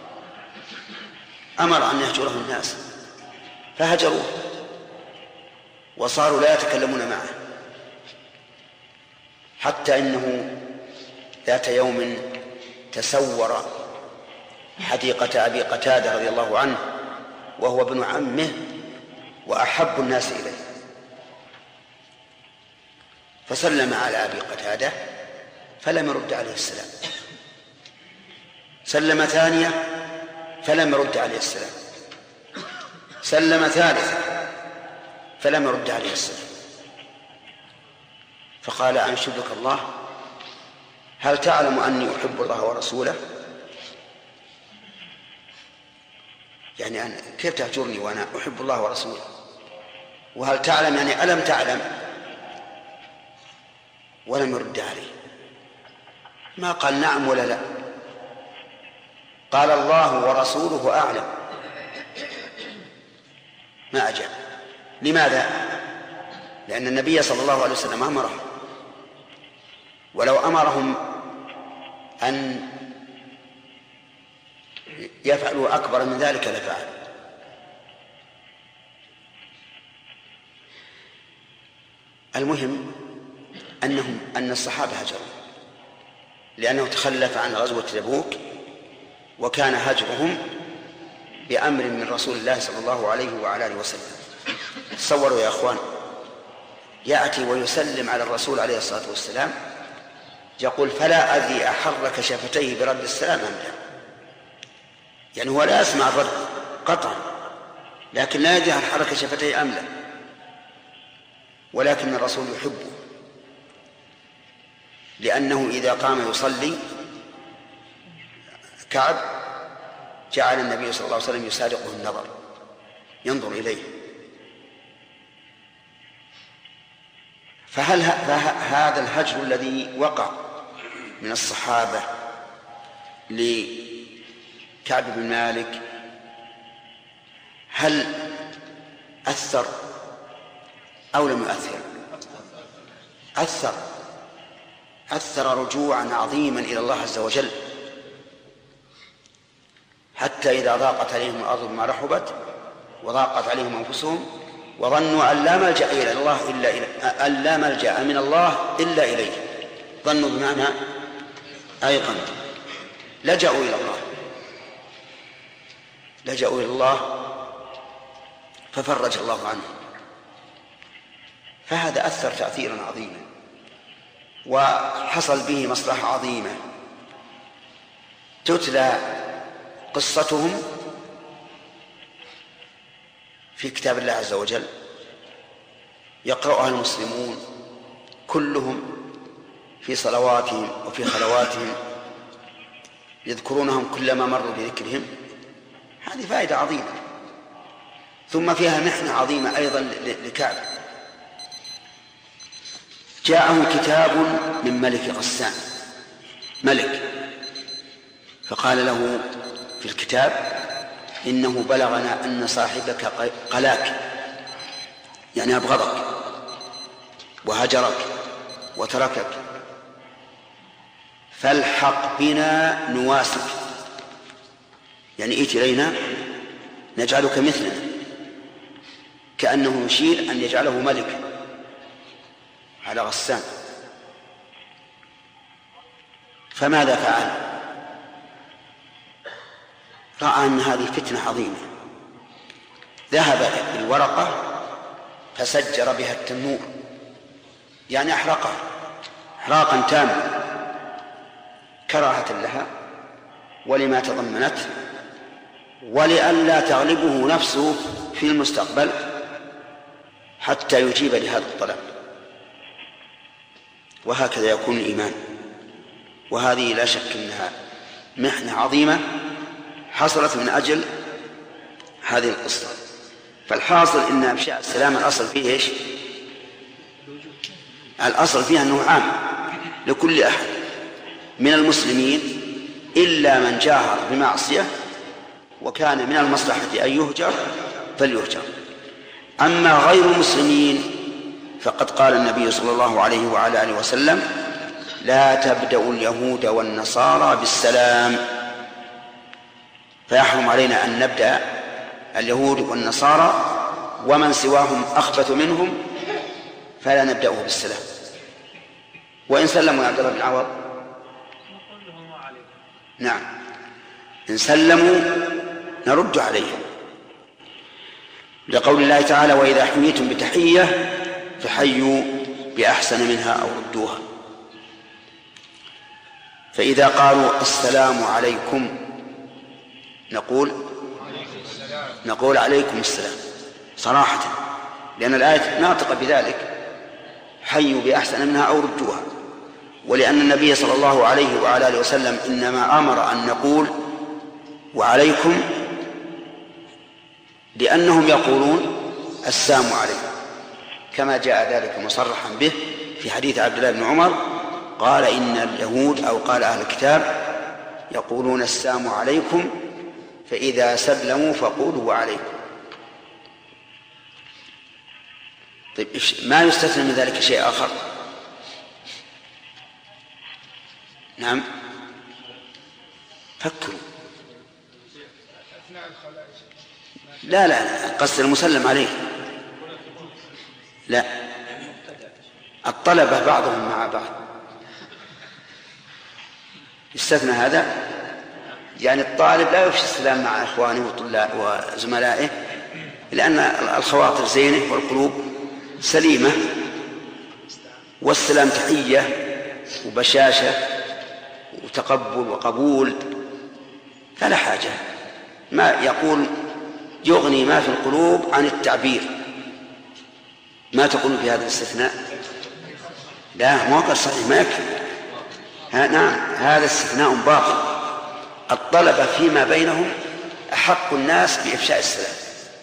أمر أن يهجره الناس، فهجروه وصاروا لا يتكلمون معه، حتى إنه ذات يوم تسور حديقة أبي قتادة رضي الله عنه وهو ابن عمه وأحب الناس إليه، فسلم على أبي قتادة فلم يرد عليه السلام، سلم ثانية فلم يرد عليه السلام، سلم ثالثة فلم يرد عليه السلام، فقال: أنشدك الله، هل تعلم أني أحب الله ورسوله؟ يعني أنا كيف تهجرني وأنا أحب الله ورسوله؟ وهل تعلم يعني ألم تعلم؟ ولم يرد عليه، ما قال نعم ولا لا، قال الله ورسوله أعلم، ما أجاب. لماذا؟ لأن النبي صلى الله عليه وسلم أمرهم، ولو أمرهم أن يفعلوا أكبر من ذلك لفعل. المهم أن الصحابة هجروا لأنه تخلف عن غزوة تبوك، وكان هجرهم بأمر من رسول الله صلى الله عليه وعلى آله وسلم. تصوروا يا أخوان، يأتي ويسلم على الرسول عليه الصلاة والسلام، يقول: فلا أدري أحرك شفتيه برد السلام أم لا، يعني هو لا يسمع الرد قطعا، لكن لا يدري هل حرك شفتيه أم لا، ولكن الرسول يحبه، لأنه إذا قام يصلي كعب جعل النبي صلى الله عليه وسلم يسارقه النظر، ينظر إليه. فهل هذا الهجر الذي وقع من الصحابة لكعب بن مالك هل أثر أو لم يؤثر؟ أثر رجوعا عظيما إلى الله عز وجل، حتى إذا ضاقت عليهم الأرض بما رحبت وضاقت عليهم أنفسهم وظنوا أن لا ملجأ إلى الله أن لا ملجأ من الله إلا إليه، ظنوا بمعنى أيقنوا، لجأوا إلى الله ففرج الله عنهم. فهذا أثر تأثيرا عظيما وحصل به مصلحة عظيمة. تتلى قصتهم في كتاب الله عز وجل، يقرأها المسلمون كلهم في صلواتهم وفي خلواتهم، يذكرونهم كلما مروا بذكرهم. هذه فائدة عظيمة. ثم فيها محنة عظيمة أيضا لكعب. جاءه كتاب من ملك غسان، ملك، فقال له في الكتاب: إنه بلغنا أن صاحبك قلاك، يعني أبغضك وهجرك وتركك، فالحق بنا نواسك، يعني ائت إلينا نجعلك مثلنا، كأنه يشير أن يجعله ملكا على غسان. فماذا فعل؟ رأى أن هذه فتنة عظيمة، ذهب بالورقة فسجر بها التنور، يعني أحرقها إحراقا تاما كراهة لها ولما تضمنت، ولئلا تغلبه نفسه في المستقبل حتى يجيب لهذا الطلب. وهكذا يكون الإيمان. وهذه لا شك أنها محنة عظيمة حصلت من أجل هذه القصة. فالحاصل إن أفشاء السلام الأصل فيه إيش؟ الأصل فيها أنه عام لكل أحد من المسلمين إلا من جاهر بمعصية وكان من المصلحة أن يهجر فليهجر. أما غير المسلمين فقد قال النبي صلى الله عليه وعلى آله وسلم: لا تبدأوا اليهود والنصارى بالسلام. فيحرم علينا أن نبدأ اليهود والنصارى ومن سواهم أخبث منهم فلا نبدأه بالسلام. وإن سلموا يا عبد الله بن عوض، نعم، إن سلموا نرد عليهم، لقول الله تعالى: وإذا حييتم بتحية فحيوا بأحسن منها أو ردوها. فإذا قالوا السلام عليكم نقول عليكم السلام صراحة، لأن الآية ناطقة بذلك: حيوا بأحسن منها أو ردوها. ولأن النبي صلى الله عليه وعلى آله وسلم إنما أمر أن نقول وعليكم لأنهم يقولون السلام عليكم، كما جاء ذلك مصرحا به في حديث عبد الله بن عمر قال: إن اليهود أو قال أهل الكتاب يقولون السلام عليكم، فإذا سلموا فقولوا وعليكم. طيب، ما يستثنى من ذلك شيء آخر؟ نعم، فكروا. لا قصد المسلم عليه، لا، الطلبة بعضهم مع بعض يستثنى هذا، يعني الطالب لا يفشي السلام مع إخوانه وزملائه، لأن الخواطر زينة والقلوب سليمة، والسلام تحية وبشاشة وتقبل وقبول، فلا حاجة. ما يقول يغني ما في القلوب عن التعبير. ما تقول في هذا الاستثناء؟ لا، موقع صحيح ما يكفي. نعم، هذا استثناء باطل. الطلبة فيما بينهم أحق الناس بإفشاء السلام،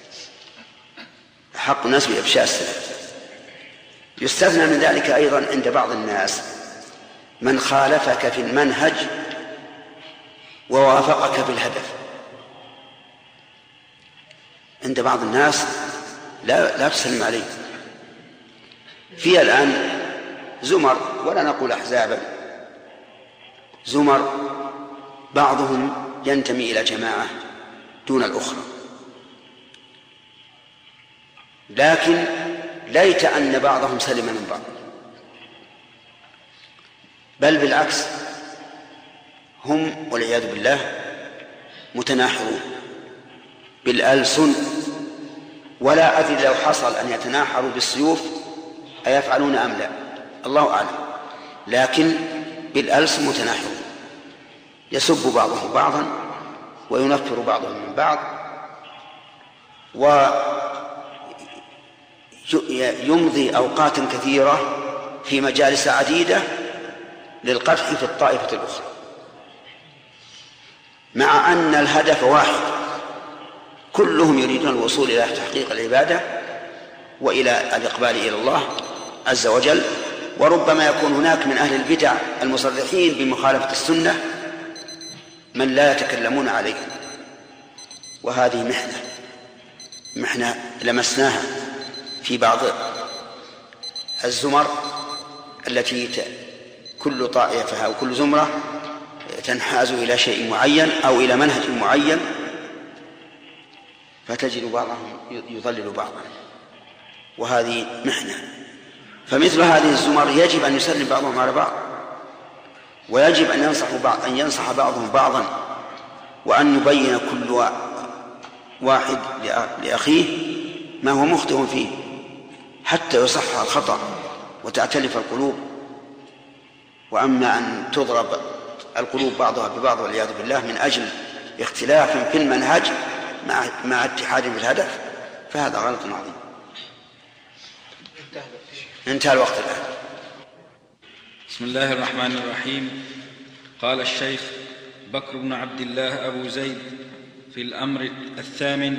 أحق الناس بإفشاء السلام. يستثنى من ذلك أيضا عند بعض الناس من خالفك في المنهج ووافقك في الهدف. عند بعض الناس لا تسلم عليه. في الآن زمر، ولا نقول أحزابا، زمر بعضهم ينتمي إلى جماعة دون الأخرى، لكن ليت أن بعضهم سلم من بعض، بل بالعكس هم والعياذ بالله متناحرون بالألسن. ولا أدري لو حصل أن يتناحروا بالسيوف أيفعلون أم لا؟ الله أعلم. لكن بالألسن متناحرون، يسب بعضهم بعضا وينفر بعضهم من بعض، ويمضي أوقات كثيرة في مجالس عديدة للقدح في الطائفة الأخرى، مع أن الهدف واحد، كلهم يريدون الوصول إلى تحقيق العبادة وإلى الإقبال إلى الله عز وجل. وربما يكون هناك من أهل البدع المصرحين بمخالفة السنة من لا يتكلمون عليه، وهذه محنة لمسناها في بعض الزمر التي كل طائفة أو كل زمرة تنحاز إلى شيء معين أو إلى منهج معين، فتجد بعضهم يضلل بعضا، وهذه محنة. فمثل هذه الزمر يجب أن يسلم بعضهم على بعض، ويجب أن ينصح بعضهم بعضا، وأن يبين كل واحد لأخيه ما هو مخطئ فيه حتى يصحح الخطأ وتأتلف القلوب. وأما أن تضرب القلوب بعضها ببعض والعياذ بالله من أجل اختلاف في المنهج مع اتحاد في الهدف، فهذا غلط عظيم. انتهى الوقت الآن. بسم الله الرحمن الرحيم. قال الشيخ بكر بن عبد الله أبو زيد في الأمر 8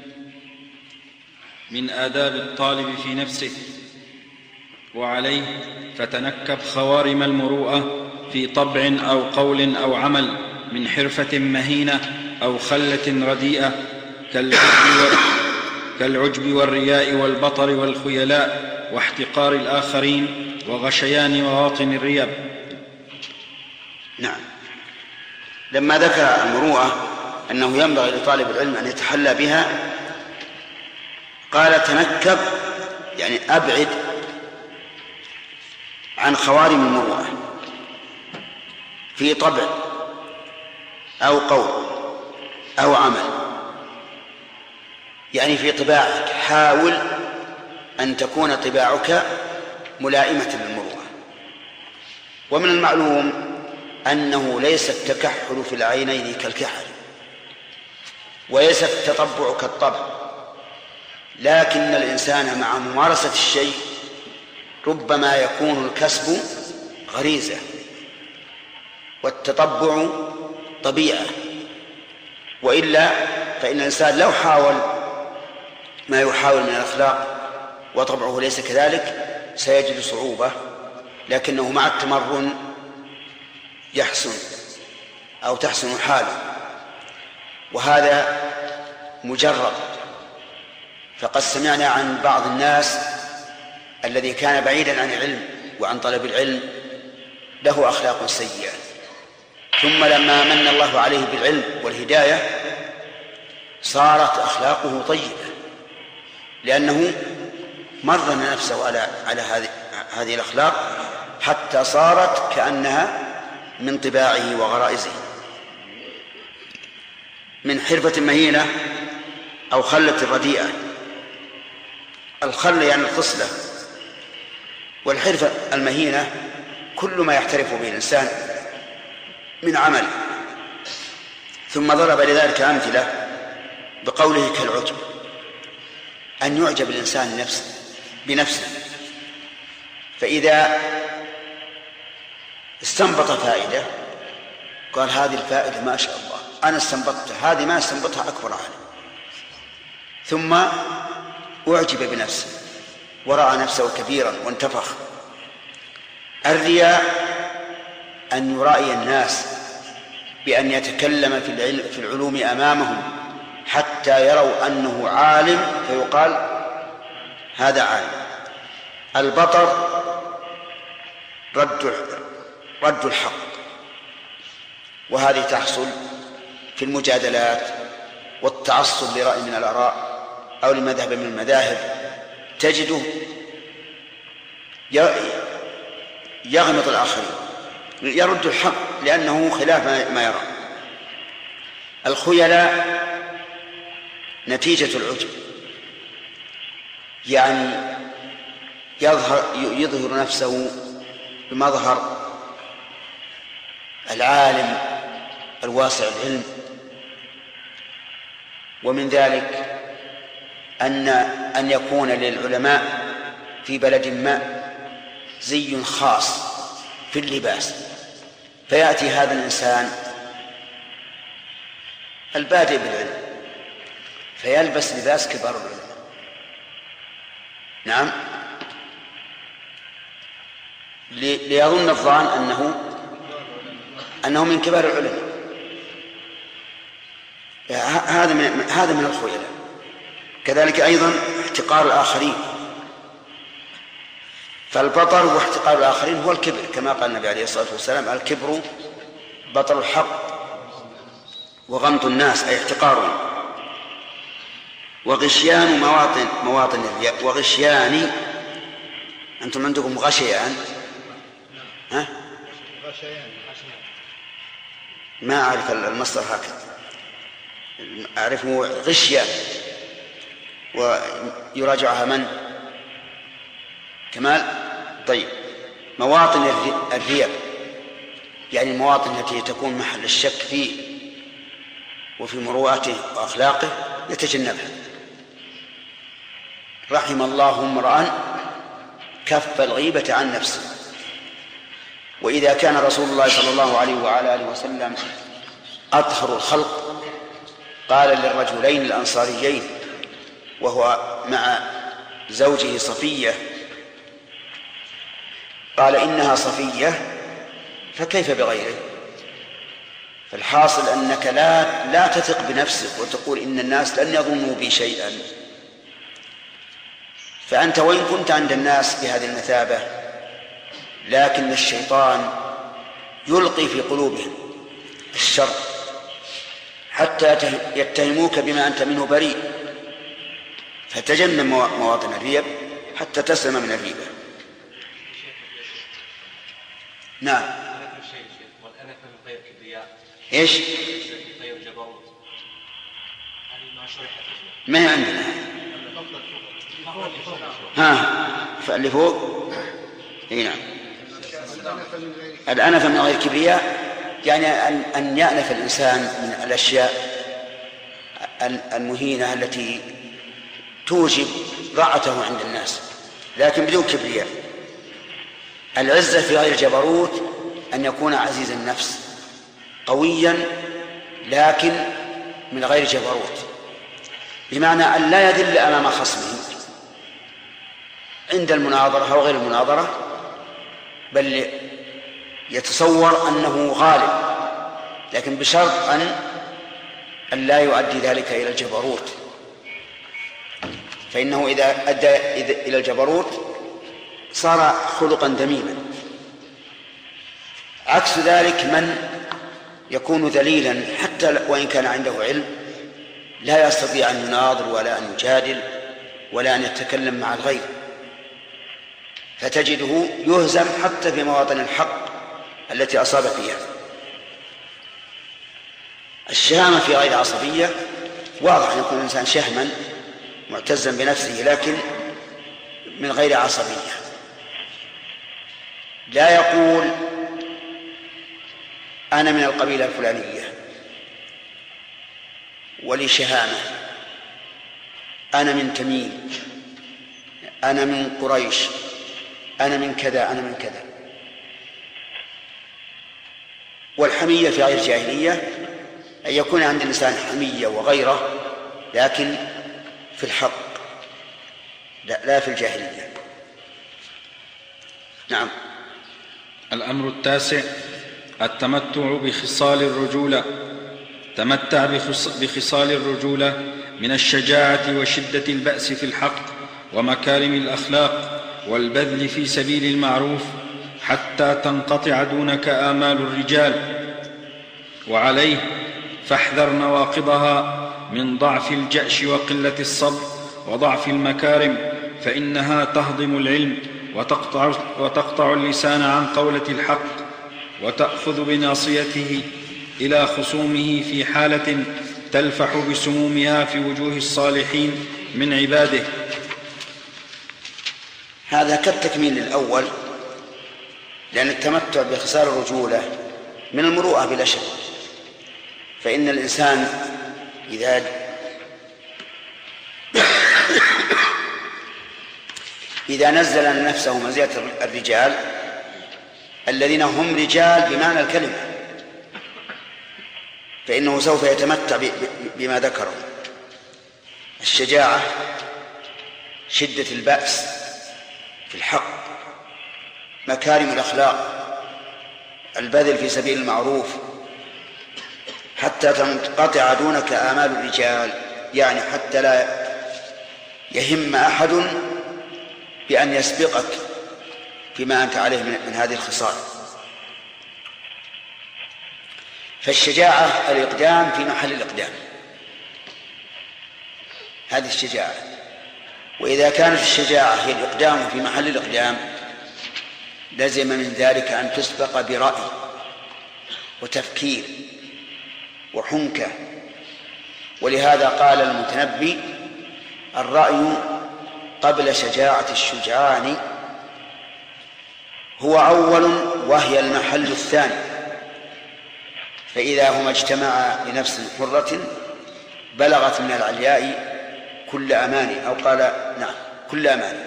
من آداب الطالب في نفسه وعليه: فتنكب خوارم المروءة في طبع أو قول أو عمل من حرفة مهينة أو خلة رديئة كالعجب والرياء والبطر والخيلاء واحتقار الآخرين وغشيان مواطن الريب. نعم. لما ذكر المروءة أنه ينبغي لطالب العلم أن يتحلى بها، قال تنكب يعني أبعد عن خوارم المروءة في طبع أو قول أو عمل، يعني في طباعك حاول أن تكون طباعك ملائمة للمروءة. ومن المعلوم أنه ليس التكحل في العينين كالكحل، وليس التطبع كالطبع، لكن الإنسان مع ممارسة الشيء ربما يكون الكسب غريزة والتطبع طبيعة، وإلا فإن الإنسان لو حاول ما يحاول من الأخلاق وطبعه ليس كذلك سيجد صعوبة، لكنه مع التمرن يحسن أو تحسن حاله، وهذا مجرب. فقد سمعنا عن بعض الناس الذي كان بعيدا عن العلم وعن طلب العلم له أخلاق سيئة، ثم لما من الله عليه بالعلم والهداية صارت أخلاقه طيبة، لأنه مرن نفسه على هذه الأخلاق حتى صارت كأنها من طباعه وغرائزه. من حرفة مهينة أو خلة رديئة. الخل يعني الخصلة، والحرفة المهينة كل ما يحترف به الإنسان من عمل. ثم ضرب لذلك أمثلة بقوله كالعجب، أن يعجب الإنسان بنفسه، فإذا استنبط فائدة قال هذه الفائدة ما شاء الله أنا استنبطتها، هذه ما استنبطها أكبر عالم، ثم أعجب بنفسه ورأى نفسه كبيرا وانتفخ. الرياء أن يرائي الناس بأن يتكلم في العلوم أمامهم حتى يروا أنه عالم فيقال هذا عالم. البطر رد الحق، وهذه تحصل في المجادلات والتعصب لرأي من الآراء أو لمذهب من المذاهب، تجده يغمط الآخرين، يرد الحق لأنه خلاف ما يرى. الخيلاء نتيجة العجب، يعني يظهر نفسه بمظهر العالم الواسع العلم. ومن ذلك أن يكون للعلماء في بلد ما زي خاص في اللباس، فيأتي هذا الإنسان البادئ بالعلم فيلبس لباس كبار العلماء. نعم، ليظن الظان أنه من كبار العلماء. هذا من الخيلاء. كذلك أيضا احتقار الآخرين، فالبطر واحتقار الآخرين هو الكبر، كما قال النبي عليه الصلاة والسلام: الكبر بطر الحق وغمط الناس، أي احتقارهم. وغشيان مواطن الرياء. وغشيان، أنتم عندكم غشيان؟ ها؟ ما أعرف المصدر هكذا، أعرفه غشيان. ويراجعها من؟ كمال. طيب، مواطن الرياء يعني المواطن التي تكون محل الشك فيه وفي مروءته وأخلاقه يتجنبها. رحم الله امرأ كف الغيبة عن نفسه. وإذا كان رسول الله صلى الله عليه وعلى آله وسلم أطهر الخلق، قال للرجلين الأنصاريين وهو مع زوجه صفية، قال: إنها صفية فكيف بغيره؟ فالحاصل أنك لا تثق بنفسك وتقول إن الناس لن يظنوا بي شيئا. فأنت وإن كنت عند الناس بهذه المثابة، لكن الشيطان يلقي في قلوبهم الشر حتى يتهموك بما أنت منه بريء، فتجنب مواطن الريب حتى تسلم من الريبة. نعم. ايش؟ ما هي عندنا. فاللي فوق. اي نعم. الأنف من غير كبرياء يعني أن يأنف الإنسان من الأشياء المهينة التي توجب ضاعته عند الناس، لكن بدون كبرياء. العزة في غير جبروت أن يكون عزيز النفس قويا لكن من غير جبروت، بمعنى أن لا يذل أمام خصمه عند المناظرة أو غير المناظرة، بل يتصور أنه غالب، لكن بشرط أن لا يؤدي ذلك إلى الجبروت، فإنه إذا أدى إلى الجبروت صار خلقا ذميما. عكس ذلك من يكون ذليلا حتى وإن كان عنده علم، لا يستطيع أن يناظر ولا أن يجادل ولا أن يتكلم مع الغير، فتجده يهزم حتى في مواطن الحق التي أصاب فيها. الشهامة في غير عصبية واضح أن يكون الإنسان شهما معتزا بنفسه لكن من غير عصبية، لا يقول أنا من القبيلة الفلانية ولي شهامة، أنا من تميم، أنا من قريش، أنا من كذا، أنا من كذا. والحمية في غير جاهلية أن يكون عند الإنسان حمية وغيره لكن في الحق لا في الجاهلية. نعم. الأمر التاسع: التمتع بخصال الرجولة. تمتع بخصال الرجولة من الشجاعة وشدة البأس في الحق ومكارم الأخلاق والبذل في سبيل المعروف حتى تنقطع دونك آمال الرجال. وعليه فاحذر نواقضها من ضعف الجأش وقلة الصبر وضعف المكارم، فإنها تهضم العلم وتقطع اللسان عن قولة الحق، وتأخذ بناصيته إلى خصومه في حالة تلفح بسمومها في وجوه الصالحين من عباده. هذا كالتكميل للأول، لأن التمتع بخصال الرجولة من المروءة بلا شك. فإن الإنسان إذا نزل نفسه منزلة الرجال الذين هم رجال بمعنى الكلمة، فإنه سوف يتمتع بما ذكروا: الشجاعة، شدة البأس في الحق، مكارم الأخلاق، البذل في سبيل المعروف، حتى تنقطع دونك آمال الرجال، يعني حتى لا يهم أحد بأن يسبقك فيما أنت عليه من هذه الخصال. فالشجاعة الإقدام في محل الإقدام، هذه الشجاعة. وإذا كانت الشجاعة هي الإقدام في محل الإقدام لزم من ذلك أن تسبق برأي وتفكير وحنكة. ولهذا قال المتنبي: الرأي قبل شجاعة الشجعان هو أول وهي المحل الثاني، فإذا هما اجتمعا لنفس حرة بلغت من العلياء كل أمان، أو قال نعم كل أمان.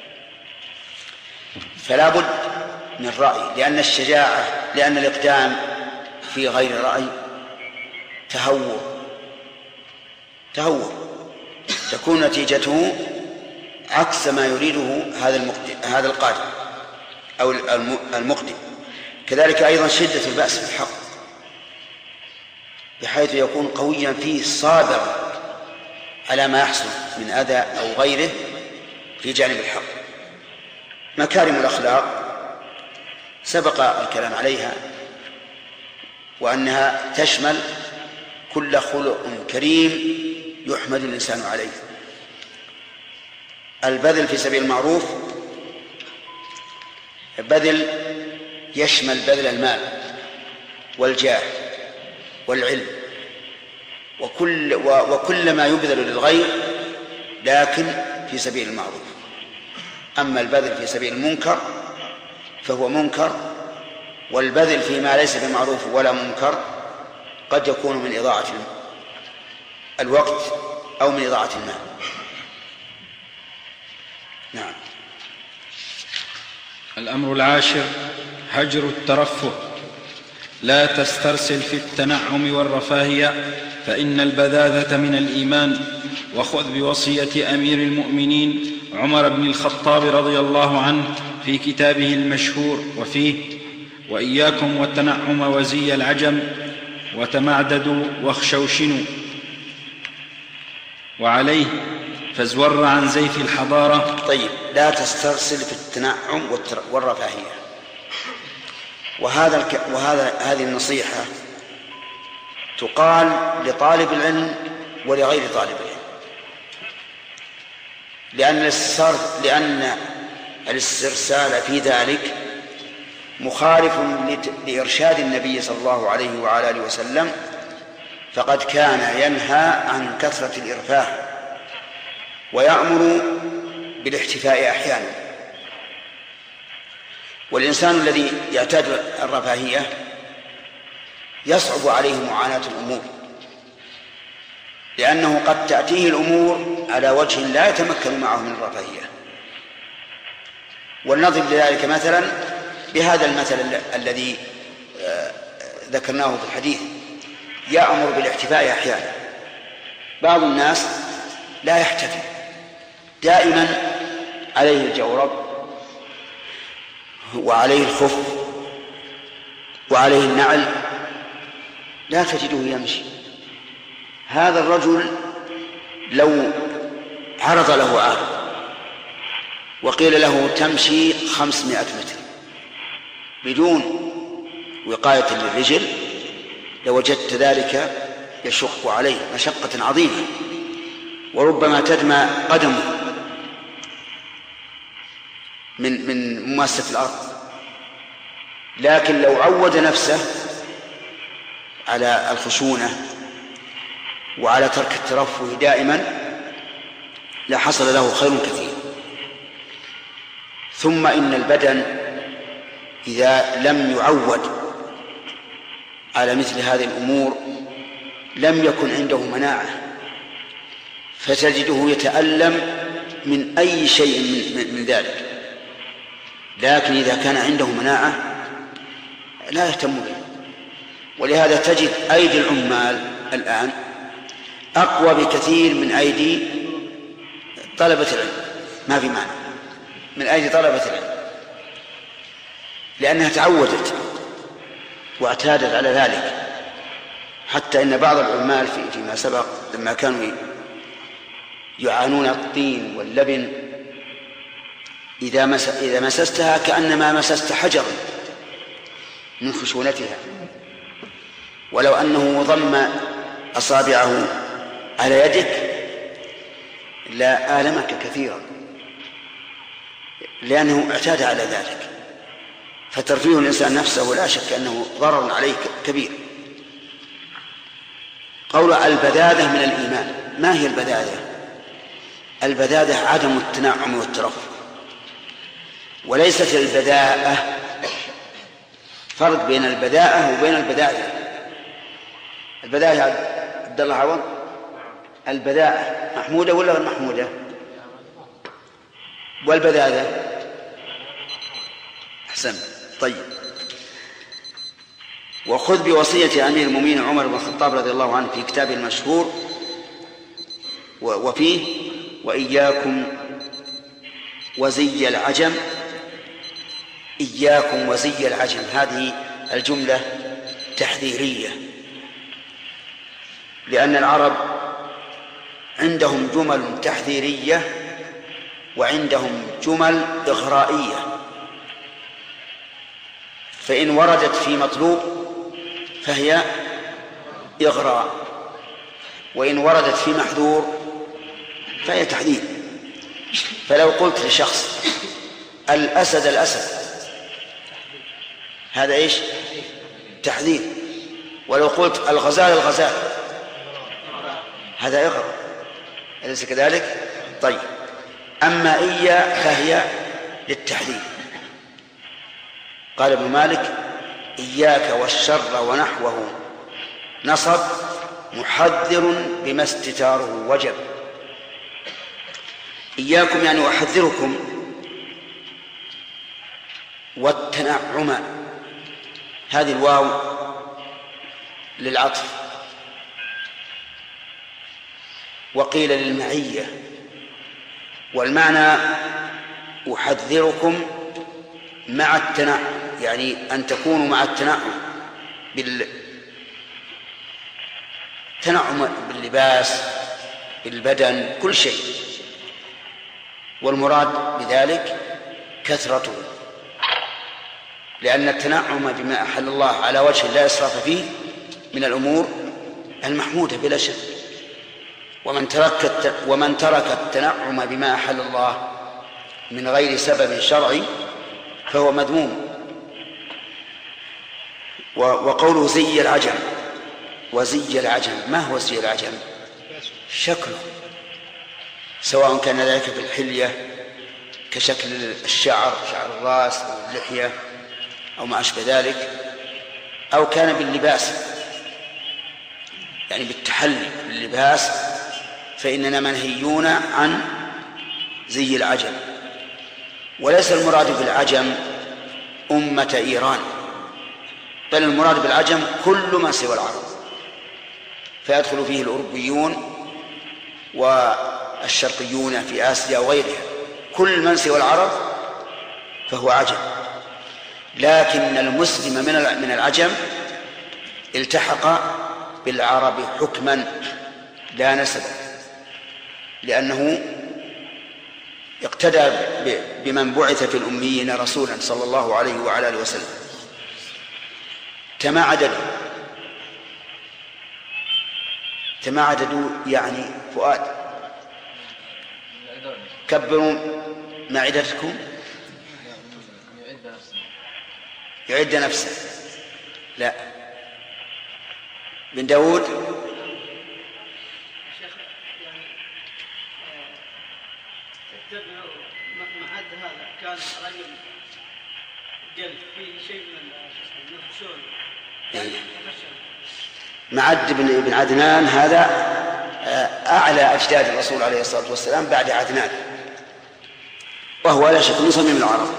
فلا بد من رأي، لأن الإقدام في غير رأي تهور تكون نتيجته عكس ما يريده هذا القادم أو المقدم. كذلك أيضا شدة البأس في الحق، بحيث يكون قويا فيه صابرا على ما يحصل من أذى أو غيره في جانب الحق. مكارم الأخلاق سبق الكلام عليها، وأنها تشمل كل خلق كريم يحمد الإنسان عليه. البذل في سبيل المعروف بذل يشمل بذل المال والجاه والعلم وكل ما يبذل للغير، لكن في سبيل المعروف. أما البذل في سبيل المنكر فهو منكر، والبذل فيما ليس بمعروف ولا منكر قد يكون من إضاعة الوقت أو من إضاعة المال. نعم. الأمر العاشر: هجر الترفه. لا تسترسل في التنعم والرفاهية، فإن البذاذة من الإيمان. وخذ بوصية أمير المؤمنين عمر بن الخطاب رضي الله عنه في كتابه المشهور وفيه: وإياكم والتنعم وزي العجم، وتمعددوا واخشوشنوا. وعليه: فازور عن زيف الحضارة. طيب، لا تسترسل في التنعم والرفاهية. هذه النصيحة تقال لطالب العلم ولغير طالب العلم، لأن الاسترسال في ذلك مخالف لإرشاد النبي صلى الله عليه وعلى آله وسلم، فقد كان ينهى عن كثرة الإرفاه ويأمر بالاحتفاء أحيانا. والإنسان الذي يعتاد الرفاهية يصعب عليه معاناة الأمور، لأنه قد تأتيه الأمور على وجه لا يتمكن معه من الرفاهية. والنظر لذلك مثلا بهذا المثل الذي ذكرناه في الحديث: يأمر بالاحتفاء أحيانا. بعض الناس لا يحتفي، دائما عليه الجورب وعليه الخف وعليه النعل، لا تجده يمشي. هذا الرجل لو عرض له عارض وقيل له تمشي 500 متر بدون وقاية للرجل لوجدت ذلك يشق عليه مشقة عظيمة، وربما تدمى قدمه من مماسة الأرض. لكن لو عود نفسه على الخشونة وعلى ترك الترفه دائما لحصل له خير كثير. ثم إن البدن إذا لم يعود على مثل هذه الأمور لم يكن عنده مناعة، فتجده يتألم من أي شيء من ذلك. لكن إذا كان عنده مناعة لا يهتم به. ولهذا تجد أيدي العمال الآن أقوى بكثير من أيدي طلبة العلم، ما في معنى، من أيدي طلبة العلم، لأنها تعودت واعتادت على ذلك. حتى إن بعض العمال فيما سبق لما كانوا يعانون الطين واللبن إذا مسستها كأنما مسست حجرا من خشونتها، ولو أنه ضم أصابعه على يدك لا آلمك كثيرا، لأنه اعتاد على ذلك. فترفيه الإنسان نفسه لا شك أنه ضرر عليه كبير. قول البذاذة من الإيمان. ما هي البذاذة؟ البذاذة عدم التنعم والترفه، وليست البذاءة. فرق بين البذاءة وبين البذاذة. البذاءة يا عبد الله عوض، البذاءة محمودة ولا غير محمودة؟ والبذاذة أحسن. طيب. وخذ بوصية أمير المؤمنين عمر بن الخطاب رضي الله عنه في كتابه المشهور وفيه: وإياكم وزي العجم. إياكم وزي العجم، هذه الجملة تحذيرية، لأن العرب عندهم جمل تحذيرية وعندهم جمل إغرائية. فإن وردت في مطلوب فهي إغراء، وإن وردت في محذور فهي تحذير. فلو قلت لشخص الأسد الأسد، هذا إيش؟ تحذير. ولو قلت الغزال الغزال، هذا إغراء، أليس كذلك؟ طيب. أما إيا فهي للتحذير. قال ابن مالك: إياك والشر ونحوه نصب محذر بما استتاره وجب. إياكم يعني أحذركم، والتنعم، هذه الواو للعطف، وقيل للمعية، والمعنى أحذركم مع التنعم، يعني أن تكونوا مع التنعم بالتنعم باللباس بالبدن كل شيء، والمراد بذلك كثرته، لأن التنعم بما أحل الله على وجه لا إسراف فيه من الأمور المحمودة بلا شك. ومن ترك التنعم بما أحل الله من غير سبب شرعي فهو مذموم. وقوله زي العجم، وزي العجم، ما هو زي العجم؟ شكله، سواء كان ذلك في الحلية كشكل الشعر، شعر الرأس أو اللحية أو ما أشبه ذلك، أو كان باللباس يعني بالتحلي باللباس، فإننا منهيون عن زي العجم. وليس المراد بالعجم أمة إيران، بل المراد بالعجم كل ما سوى العرب، فيدخل فيه الأوروبيون والشرقيون في آسيا وغيرها، كل من سوى العرب فهو عجم. لكن المسلم من العجم التحق بالعرب حكما لا نسبا، لأنه اقتدى بمن بعث في الأميين رسولا صلى الله عليه وعلى آله وسلم. تماعددوا يعني فؤاد. كبروا معدتكم، يعد نفسه. لا، بن داود معد هذا كان رجل جلد فيه شيء من الخشونة يعني معد بن عدنان هذا أعلى أجداد الرسول عليه الصلاة والسلام بعد عدنان، وهو لا شك من صميم العرب،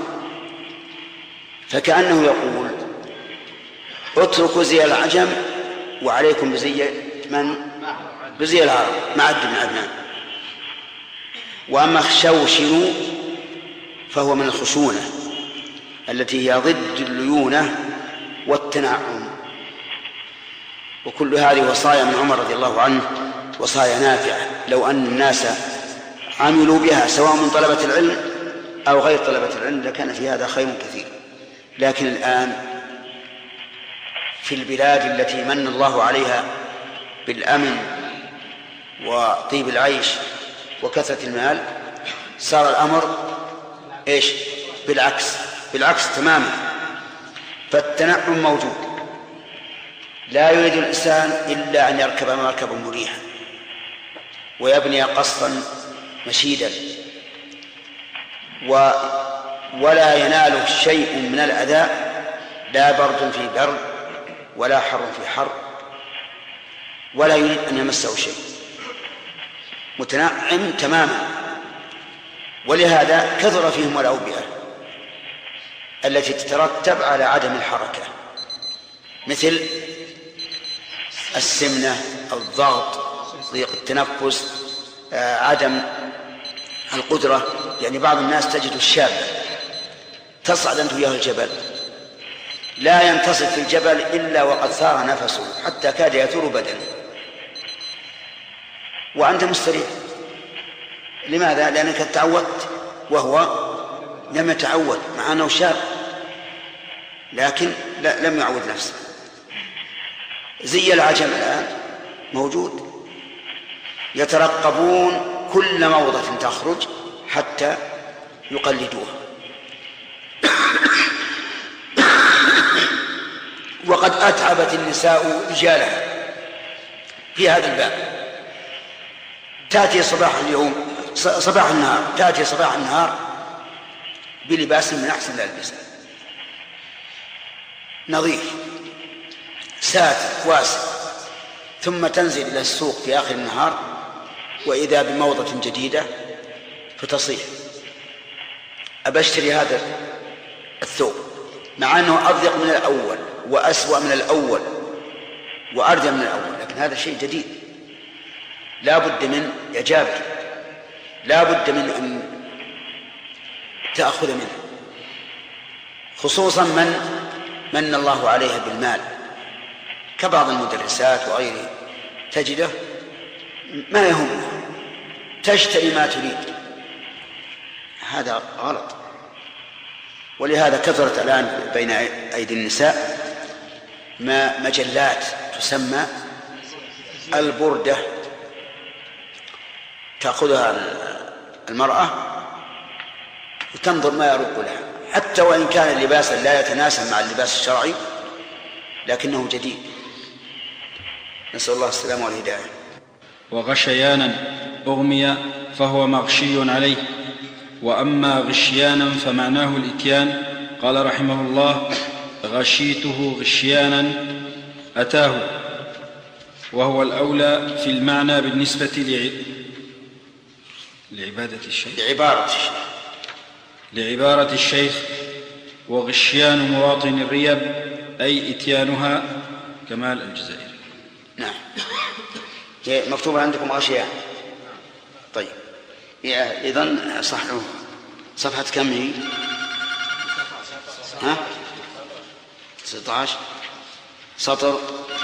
فكأنه يقول اتركوا زي العجم وعليكم بزي العرب، معد بن عدنان. وأما خشوشن فهو من الخشونة التي هي ضد الليونة والتنعم، وكل هذه وصايا من عمر رضي الله عنه، وصايا نافعة لو أن الناس عملوا بها سواء من طلبة العلم أو غير طلبة العلم لكان في هذا خير كثير. لكن الآن في البلاد التي من الله عليها بالأمن وطيب العيش وكثرة المال صار الأمر بالعكس تماما. فالتنعم موجود، لا يريد الإنسان إلا أن يركب مركبا مريحا ويبني قصرا مشيدا ولا يناله شيء من الأذى، لا برد في برد ولا حر في حر، ولا يريد أن يمسه شيء، متنعم تماما. ولهذا كثر فيهم الأوبئة التي تترتب على عدم الحركة، مثل السمنة، الضغط، ضيق التنفس، عدم القدرة. يعني بعض الناس تجد الشاب تصعد أنت وياه الجبل لا ينتصف في الجبل إلا وقد ثار نفسه حتى كاد يثور بدنه وأنت مستريح. لماذا؟ لأنك تعودت وهو لم يتعود، مع أنه شاب لكن لم يعود نفسه. زي العجم الآن موجود، يترقبون كل موضة تخرج حتى يقلدوها. وقد أتعبت النساء رجالها في هذا الباب، تأتي صباح النهار تأتي صباح النهار بلباس من أحسن الألبسة نظيف ساتر واسع، ثم تنزل إلى السوق في آخر النهار وإذا بموضة جديدة فتصيح أبشتري هذا الثوب، مع أنه أضيق من الأول وأسوأ من الأول وأرجى من الأول، لكن هذا شيء جديد لا بد من إعجابك، لا بد من أن تأخذ منه، خصوصا من الله عليها بالمال كبعض المدرسات وغيره، تجده ما يهمها تشتري ما تريد. هذا غلط. ولهذا كثرت الآن بين أيدي النساء مجلات تسمى البردة، تأخذها المرأة وتنظر ما يروق لها، حتى وإن كان لباسا لا يتناسب مع اللباس الشرعي لكنه جديد. نسأل الله السلامة والهداية. وغشيانا أغمي فهو مغشي عليه، وأما غشيانا فمعناه الإتيان. قال رحمه الله: غشيته غشيانا أتاه، وهو الأولى في المعنى بالنسبة لعبارة الشيخ. وغشيان مواطن الريب أي إتيانها، كمال الجزائري. نعم، مكتوب عندكم غشيان. طيب إذن صحوا صفحة كم هي؟ 16 سطر.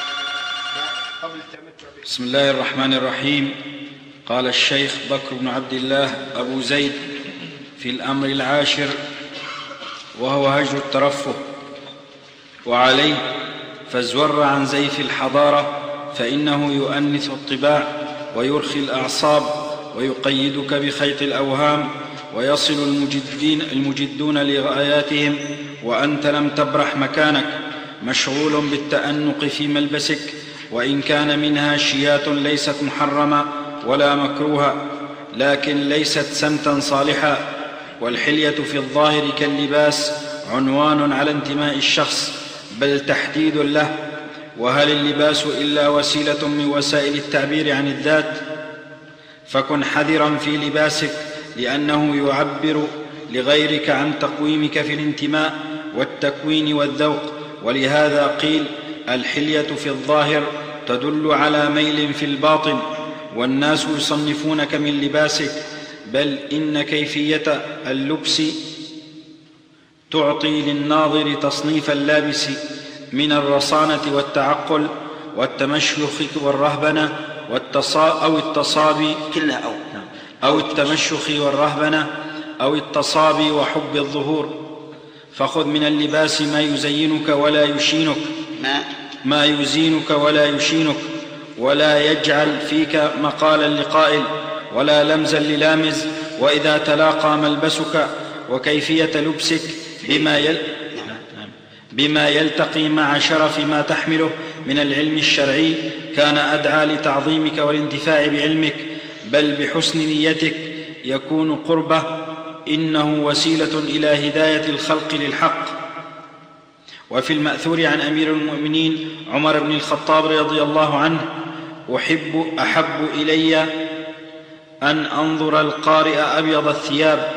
بسم الله الرحمن الرحيم. قال الشيخ بكر بن عبد الله أبو زيد في الأمر العاشر، وهو هجر الترفه، وعليه: فازور عن زيف الحضارة فإنه يؤنث الطباع ويرخي الأعصاب ويقيدك بخيط الأوهام، ويصل المجدون لغاياتهم وأنت لم تبرح مكانك، مشغول بالتأنق في ملبسك، وإن كان منها شيات ليست محرمة ولا مكروهة، لكن ليست سمتا صالحا. والحلية في الظاهر كاللباس عنوان على انتماء الشخص بل تحديد له. وهل اللباس إلا وسيلة من وسائل التعبير عن الذات؟ فكن حذرا في لباسك لأنه يعبر لغيرك عن تقويمك في الانتماء والتكوين والذوق. ولهذا قيل الحلية في الظاهر تدل على ميل في الباطن. والناس يصنفونك من لباسك، بل إن كيفية اللبس تعطي للناظر تصنيف اللابس من الرصانة والتعقل والتمشيخ والرهبنة أو التمشيخ والرهبنة أو التصابي وحب الظهور. فخذ من اللباس ما يزينك ولا يشينك، ما يزينك ولا يشينك، ولا يجعل فيك مقالا لقائل ولا لمزا للامز. وإذا تلاقى ملبسك وكيفية لبسك بما يلتقي مع شرف ما تحمله من العلم الشرعي كان أدعى لتعظيمك والانتفاع بعلمك، بل بحسن نيتك يكون قربه، إنه وسيلة إلى هداية الخلق للحق. وفي المأثور عن أمير المؤمنين عمر بن الخطاب رضي الله عنه: أحب إلي أن أنظر القارئ أبيض الثياب،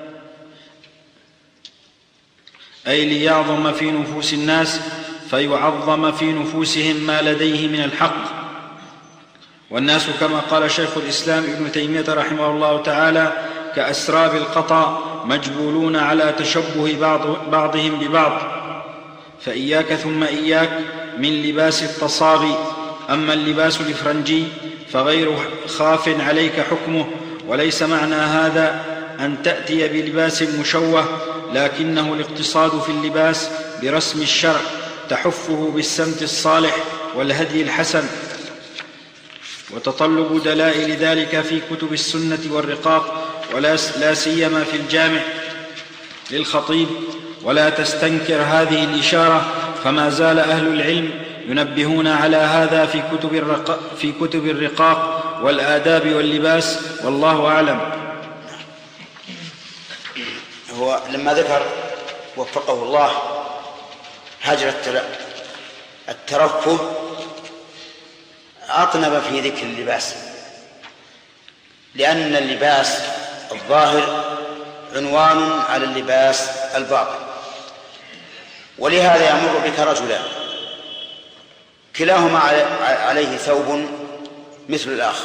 أي ليعظم في نفوس الناس فيعظم في نفوسهم ما لديه من الحق. والناس كما قال شيخ الإسلام ابن تيمية رحمه الله تعالى كأسراب القطا مجبولون على تشبه بعضهم ببعض. فإياك ثم إياك من لباس التصابي. أما اللباس الإفرنجي فغير خاف عليك حكمه، وليس معنى هذا أن تأتي بلباس مشوه، لكنه الاقتصاد في اللباس برسم الشرع تحفه بالسمت الصالح والهدي الحسن، وتطلب دلائل ذلك في كتب السنة والرقاق، ولا سيما في الجامع للخطيب. ولا تستنكر هذه الإشارة، فما زال أهل العلم ينبهون على هذا في كتب الرقاق والآداب واللباس، والله أعلم. هو لما ذكر وفقه الله هجر الترفه أطنب في ذكر اللباس، لأن اللباس الظاهر عنوان على اللباس الباطن. ولهذا يمر بك رجلان كلاهما عليه ثوب مثل الآخر،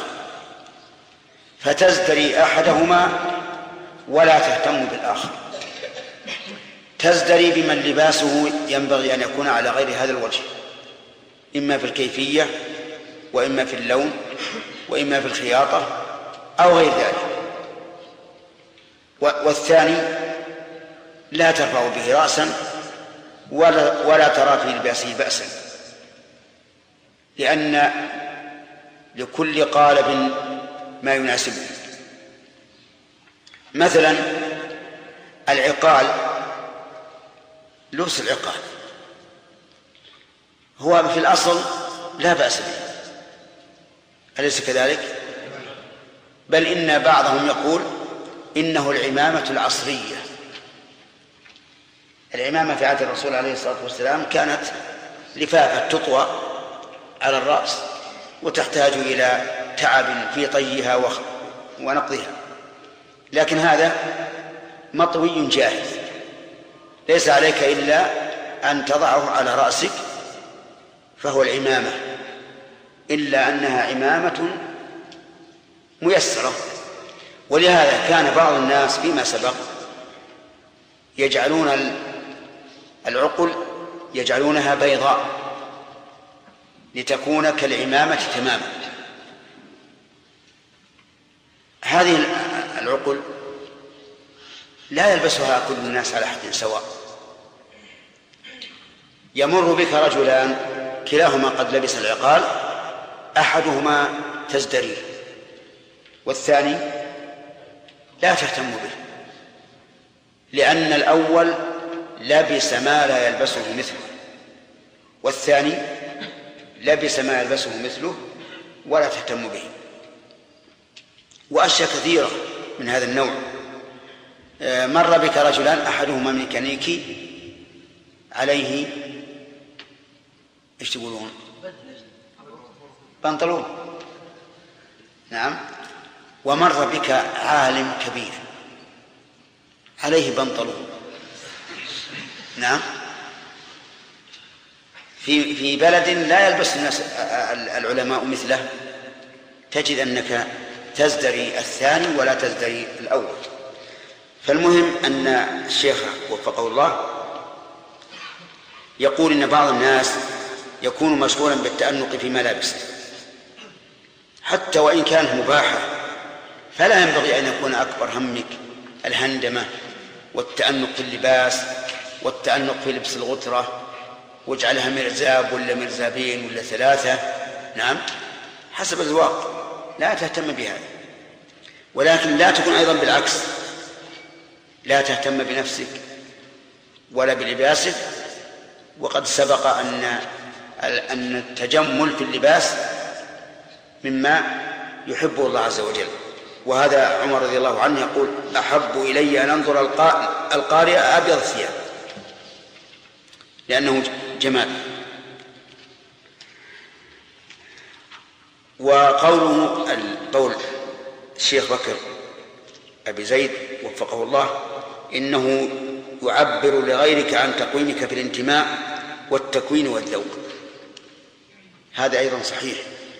فتزدري أحدهما ولا تهتم بالآخر، تزدري بمن لباسه ينبغي أن يكون على غير هذا الوجه، إما في الكيفية وإما في اللون وإما في الخياطة أو غير ذلك. والثاني لا ترفع به رأسا ولا ترى في لباسه بأسا، لأن لكل قالب ما يناسبه. مثلا العقال، لبس العقال هو في الأصل لا بأس به، أليس كذلك؟ بل إن بعضهم يقول إنه العمامة العصرية. العمامة في عهد الرسول عليه الصلاة والسلام كانت لفافة تطوى على الرأس وتحتاج إلى تعب في طيها ونقضها، لكن هذا مطوي جاهز، ليس عليك إلا أن تضعه على رأسك فهو العمامة، إلا أنها عمامة ميسرة. ولهذا كان بعض الناس فيما سبق يجعلون العقل يجعلونها بيضاء لتكون كالعمامة تماما. هذه العقل لا يلبسها كل الناس على حد سواء. يمر بك رجلان كلاهما قد لبس العقال، أحدهما تزدري والثاني لا تهتم به، لأن الأول لبس ما لا يلبسه مثله، والثاني لبس ما يلبسه مثله ولا تهتم به. وأشياء كثيرة من هذا النوع. مر بك رجلان أحدهما ميكانيكي عليه ايش تقولون؟ بنطلون. نعم. ومر بك عالم كبير عليه بنطلون. نعم. في بلد لا يلبس الناس العلماء مثله تجد أنك تزدري الثاني ولا تزدري الأول. فالمهم أن الشيخ وفقه الله يقول إن بعض الناس يكون مشغولا بالتأنق في ملابسه حتى وإن كانت مباحة، فلا ينبغي أن يكون أكبر همك الهندمة والتأنق في اللباس والتأنق في لبس الغترة واجعلها مرزاب ولا مرزابين ولا 3. نعم، حسب الذوق، لا تهتم بهذا. ولكن لا تكون أيضا بالعكس، لا تهتم بنفسك ولا بلباسك. وقد سبق أن التجمل في اللباس مما يحبه الله عز وجل. وهذا عمر رضي الله عنه يقول: أحب إلي أن أنظر القارئ أبيض الثياب، لأنه جمال. وقوله قول الشيخ بكر أبي زيد وفقه الله إنه يعبر لغيرك عن تقويمك في الانتماء والتكوين والذوق، هذا أيضا صحيح،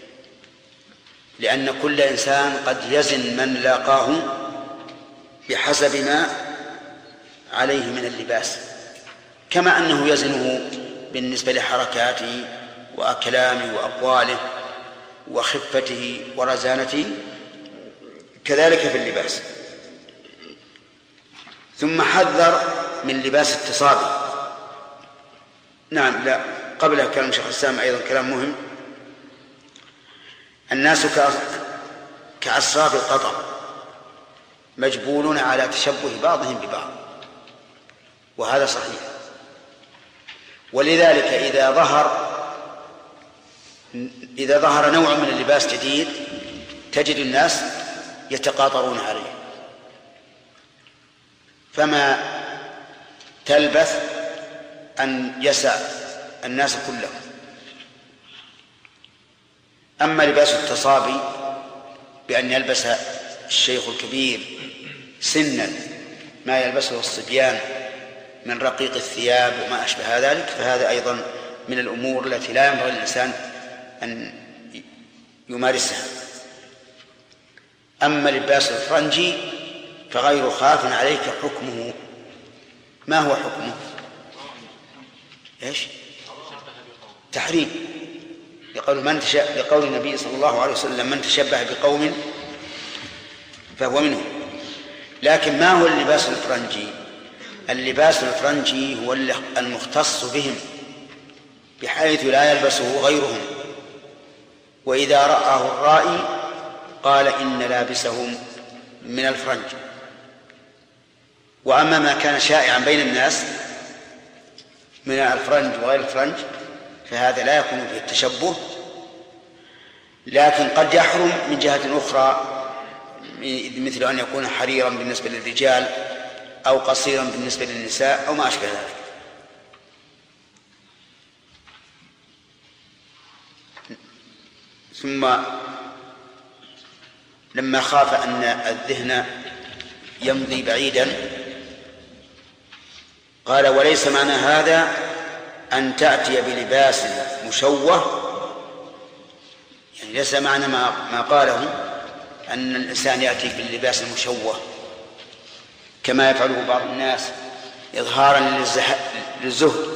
لأن كل إنسان قد يزن من لاقاه بحسب ما عليه من اللباس، كما أنه يزنه بالنسبة لحركاته وكلامه وأقواله وخفته ورزانته، كذلك في اللباس. ثم حذر من لباس التصابي. نعم، لا، قبل كلام شيخ الإسلام أيضا كلام مهم. الناس كأصراف القطر مجبولون على تشبه بعضهم ببعض، وهذا صحيح. ولذلك إذا ظهر نوع من اللباس جديد تجد الناس يتقاطرون عليه، فما تلبث أن يسع الناس كلهم. أما لباس التصابي بأن يلبس الشيخ الكبير سنا ما يلبسه الصبيان من رقيق الثياب وما أشبه ذلك، فهذا أيضا من الأمور التي لا ينبغي للإنسان أن يمارسها. أما لباس الفرنجي فغير خاف عليك حكمه. ما هو حكمه؟ إيش؟ تحريم، لقول النبي صلى الله عليه وسلم: من تشبه بقوم فهو منهم. لكن ما هو اللباس الفرنجي؟ اللباس الفرنجي هو المختص بهم بحيث لا يلبسه غيرهم، وإذا رآه الرائي قال إن لابسهم من الفرنج. وأما ما كان شائعا بين الناس من الفرنج وغير الفرنج فهذا لا يكون فيه التشبه، لكن قد يحرم من جهة أخرى، مثل أن يكون حريرا بالنسبة للرجال أو قصيرا بالنسبة للنساء أو ما أشبه ذلك. ثم لما خاف أن الذهن يمضي بعيدا قال: وليس معنى هذا أن تأتي بلباس مشوه، يعني ليس معنى ما قاله أن الإنسان يأتي باللباس المشوه كما يفعله بعض الناس إظهارا للزهد.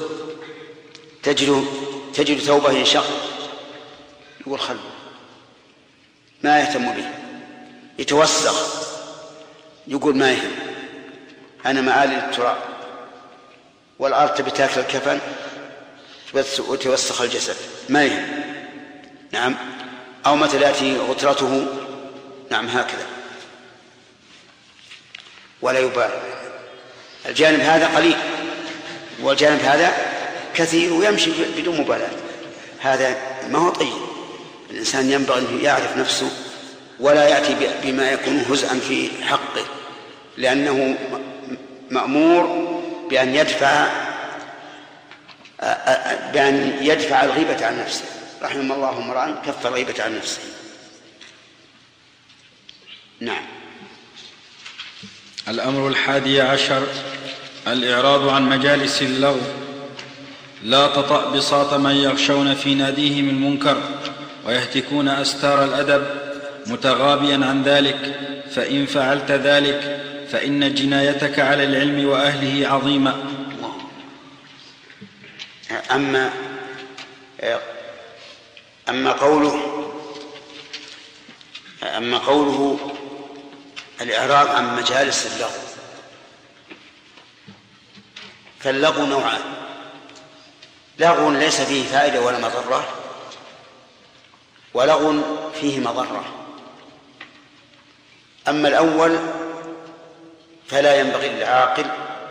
تجد ثوبه ينشق يقول خلوه، ما يهتم به، يتوسخ يقول ما يهم، أنا مآلي للتراب، والأرض تبي تاكل الكفن وتوسخ الجسد، ما يهم. نعم. أو مثل يأتي غترته، نعم، هكذا ولا يبالي. الجانب هذا قليل والجانب هذا كثير ويمشي بدون مبالاة. هذا ما هو طيب. الإنسان ينبغي أن يعرف نفسه ولا يأتي بما يكون هزءا في حقه، لأنه مأمور بأن يدفع الغيبة عن نفسه. رحم الله امرأ كف الغيبة عن نفسه. نعم. الأمر 11 الإعراض عن مجالس اللغو. لا تطأ بساط من يغشون في ناديهم المنكر ويهتكون أستار الأدب متغابيا عن ذلك، فإن فعلت ذلك فإن جنايتك على العلم وأهله عظيمة. أما قوله الإعراض عن مجالس اللغو، فاللغو نوعان: لغو ليس فيه فائدة ولا مضرة، ولغو فيه مضرة. أما الأول فلا ينبغي للعاقل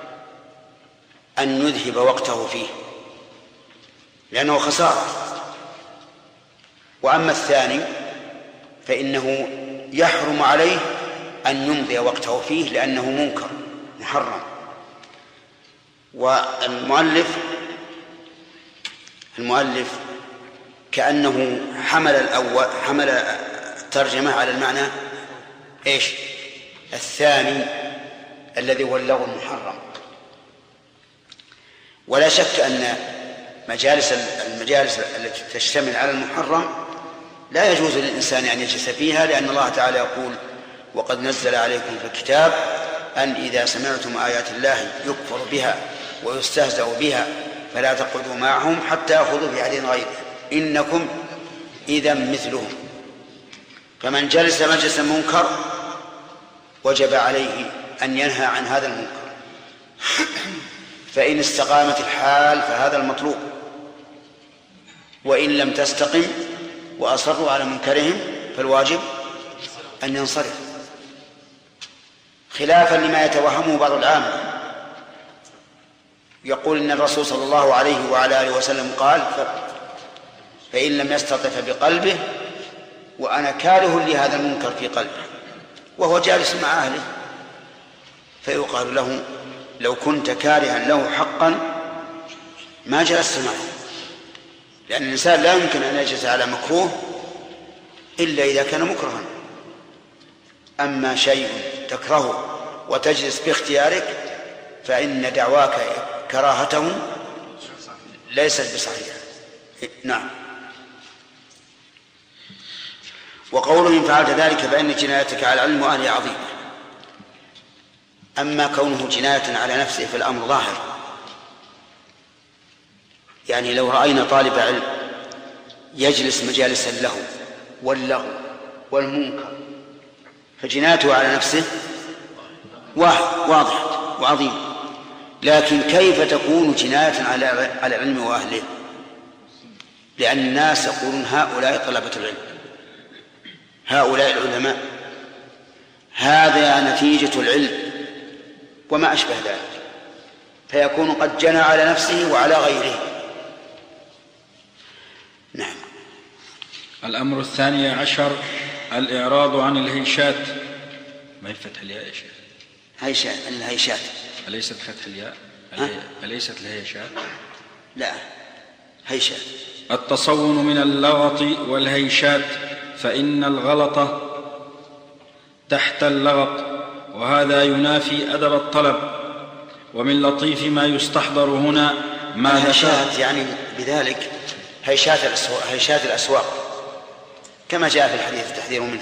أن يذهب وقته فيه لأنه خسارة. وأما الثاني فإنه يحرم عليه أن يمضي وقته فيه لأنه منكر محرم. والمؤلف كأنه حمل الترجمة على المعنى الثاني الذي هو اللغو المحرم. ولا شك أن المجالس التي تشتمل على المحرم لا يجوز للإنسان أن يجلس فيها، لأن الله تعالى يقول: وقد نزل عليكم في الكتاب أن إذا سمعتم آيات الله يكفر بها ويستهزأ بها فلا تقعدوا معهم حتى يأخذوا بحديث غيره إنكم إذا مثلهم. فمن جلس مجلس منكر وجب عليه أن ينهى عن هذا المنكر، فإن استقامت الحال فهذا المطلوب، وإن لم تستقم وأصروا على منكرهم فالواجب أن ينصرف، خلافا لما يتوهمه بعض العامة. يقول إن الرسول صلى الله عليه وعلى آله وسلم قال: فإن لم يستطف بقلبه وأنا كاره لهذا المنكر في قلبه، وهو جالس مع أهله، فيقال له: لو كنت كارها له حقا ما جلست معه، لأن الإنسان لا يمكن أن يجلس على مكروه إلا إذا كان مكرها. أما شيء تكرهه وتجلس باختيارك فإن دعواك كراهته ليست بصحيحة. نعم. وقوله: إن فعلت ذلك فإن جنايتك على العلم وأهله عظيمة. أما كونه جناية على نفسه فالأمر ظاهر، يعني لو رأينا طالب علم يجلس مجالس اللهو واللغو والمنكر فجنايته على نفسه واضحة وعظيمة، لكن كيف تكون جناية على العلم وأهله؟ لأن الناس يقولون: هؤلاء طلبة العلم، هؤلاء العلماء، هذا نتيجة العلم وما أشبه ذلك، فيكون قد جنى على نفسه وعلى غيره. نعم. الأمر 12 الإعراض عن الهيشات. ما يفتح الياء يا شيخ؟ الهيشات أليست فتح الياء؟ أليست الهيشات؟ لا، هيشات. التصون من اللغط والهيشات، فإن الغلط تحت اللغط، وهذا ينافي أدب الطلب. ومن لطيف ما يستحضر هنا ما هيشات يعني بذلك هيشات الأسواق كما جاء في الحديث التحذير منها،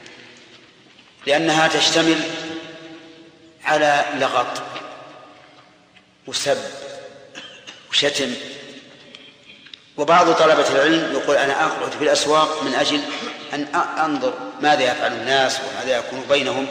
لأنها تشتمل على لغط وسب وشتم. وبعض طلبة العلم يقول: أنا أقعد في الأسواق من أجل أن أنظر ماذا يفعل الناس وماذا يكون بينهم.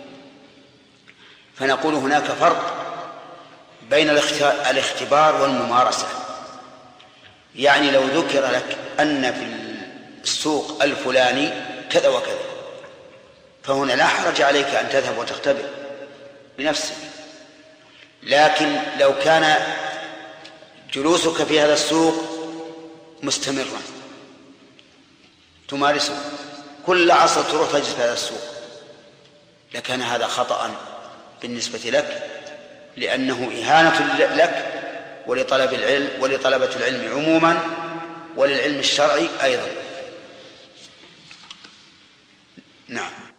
فنقول هناك فرق بين الاختبار والممارسة. يعني لو ذكر لك أن في السوق الفلاني كذا وكذا فهنا لا حرج عليك أن تذهب وتختبر بنفسك، لكن لو كان جلوسك في هذا السوق مستمرا تمارسه كل عصر تروح تجد في هذا السوق، لكان هذا خطأ بالنسبة لك، لأنه إهانة لك ولطلب العلم ولطلبة العلم عموما وللعلم الشرعي أيضا. نعم.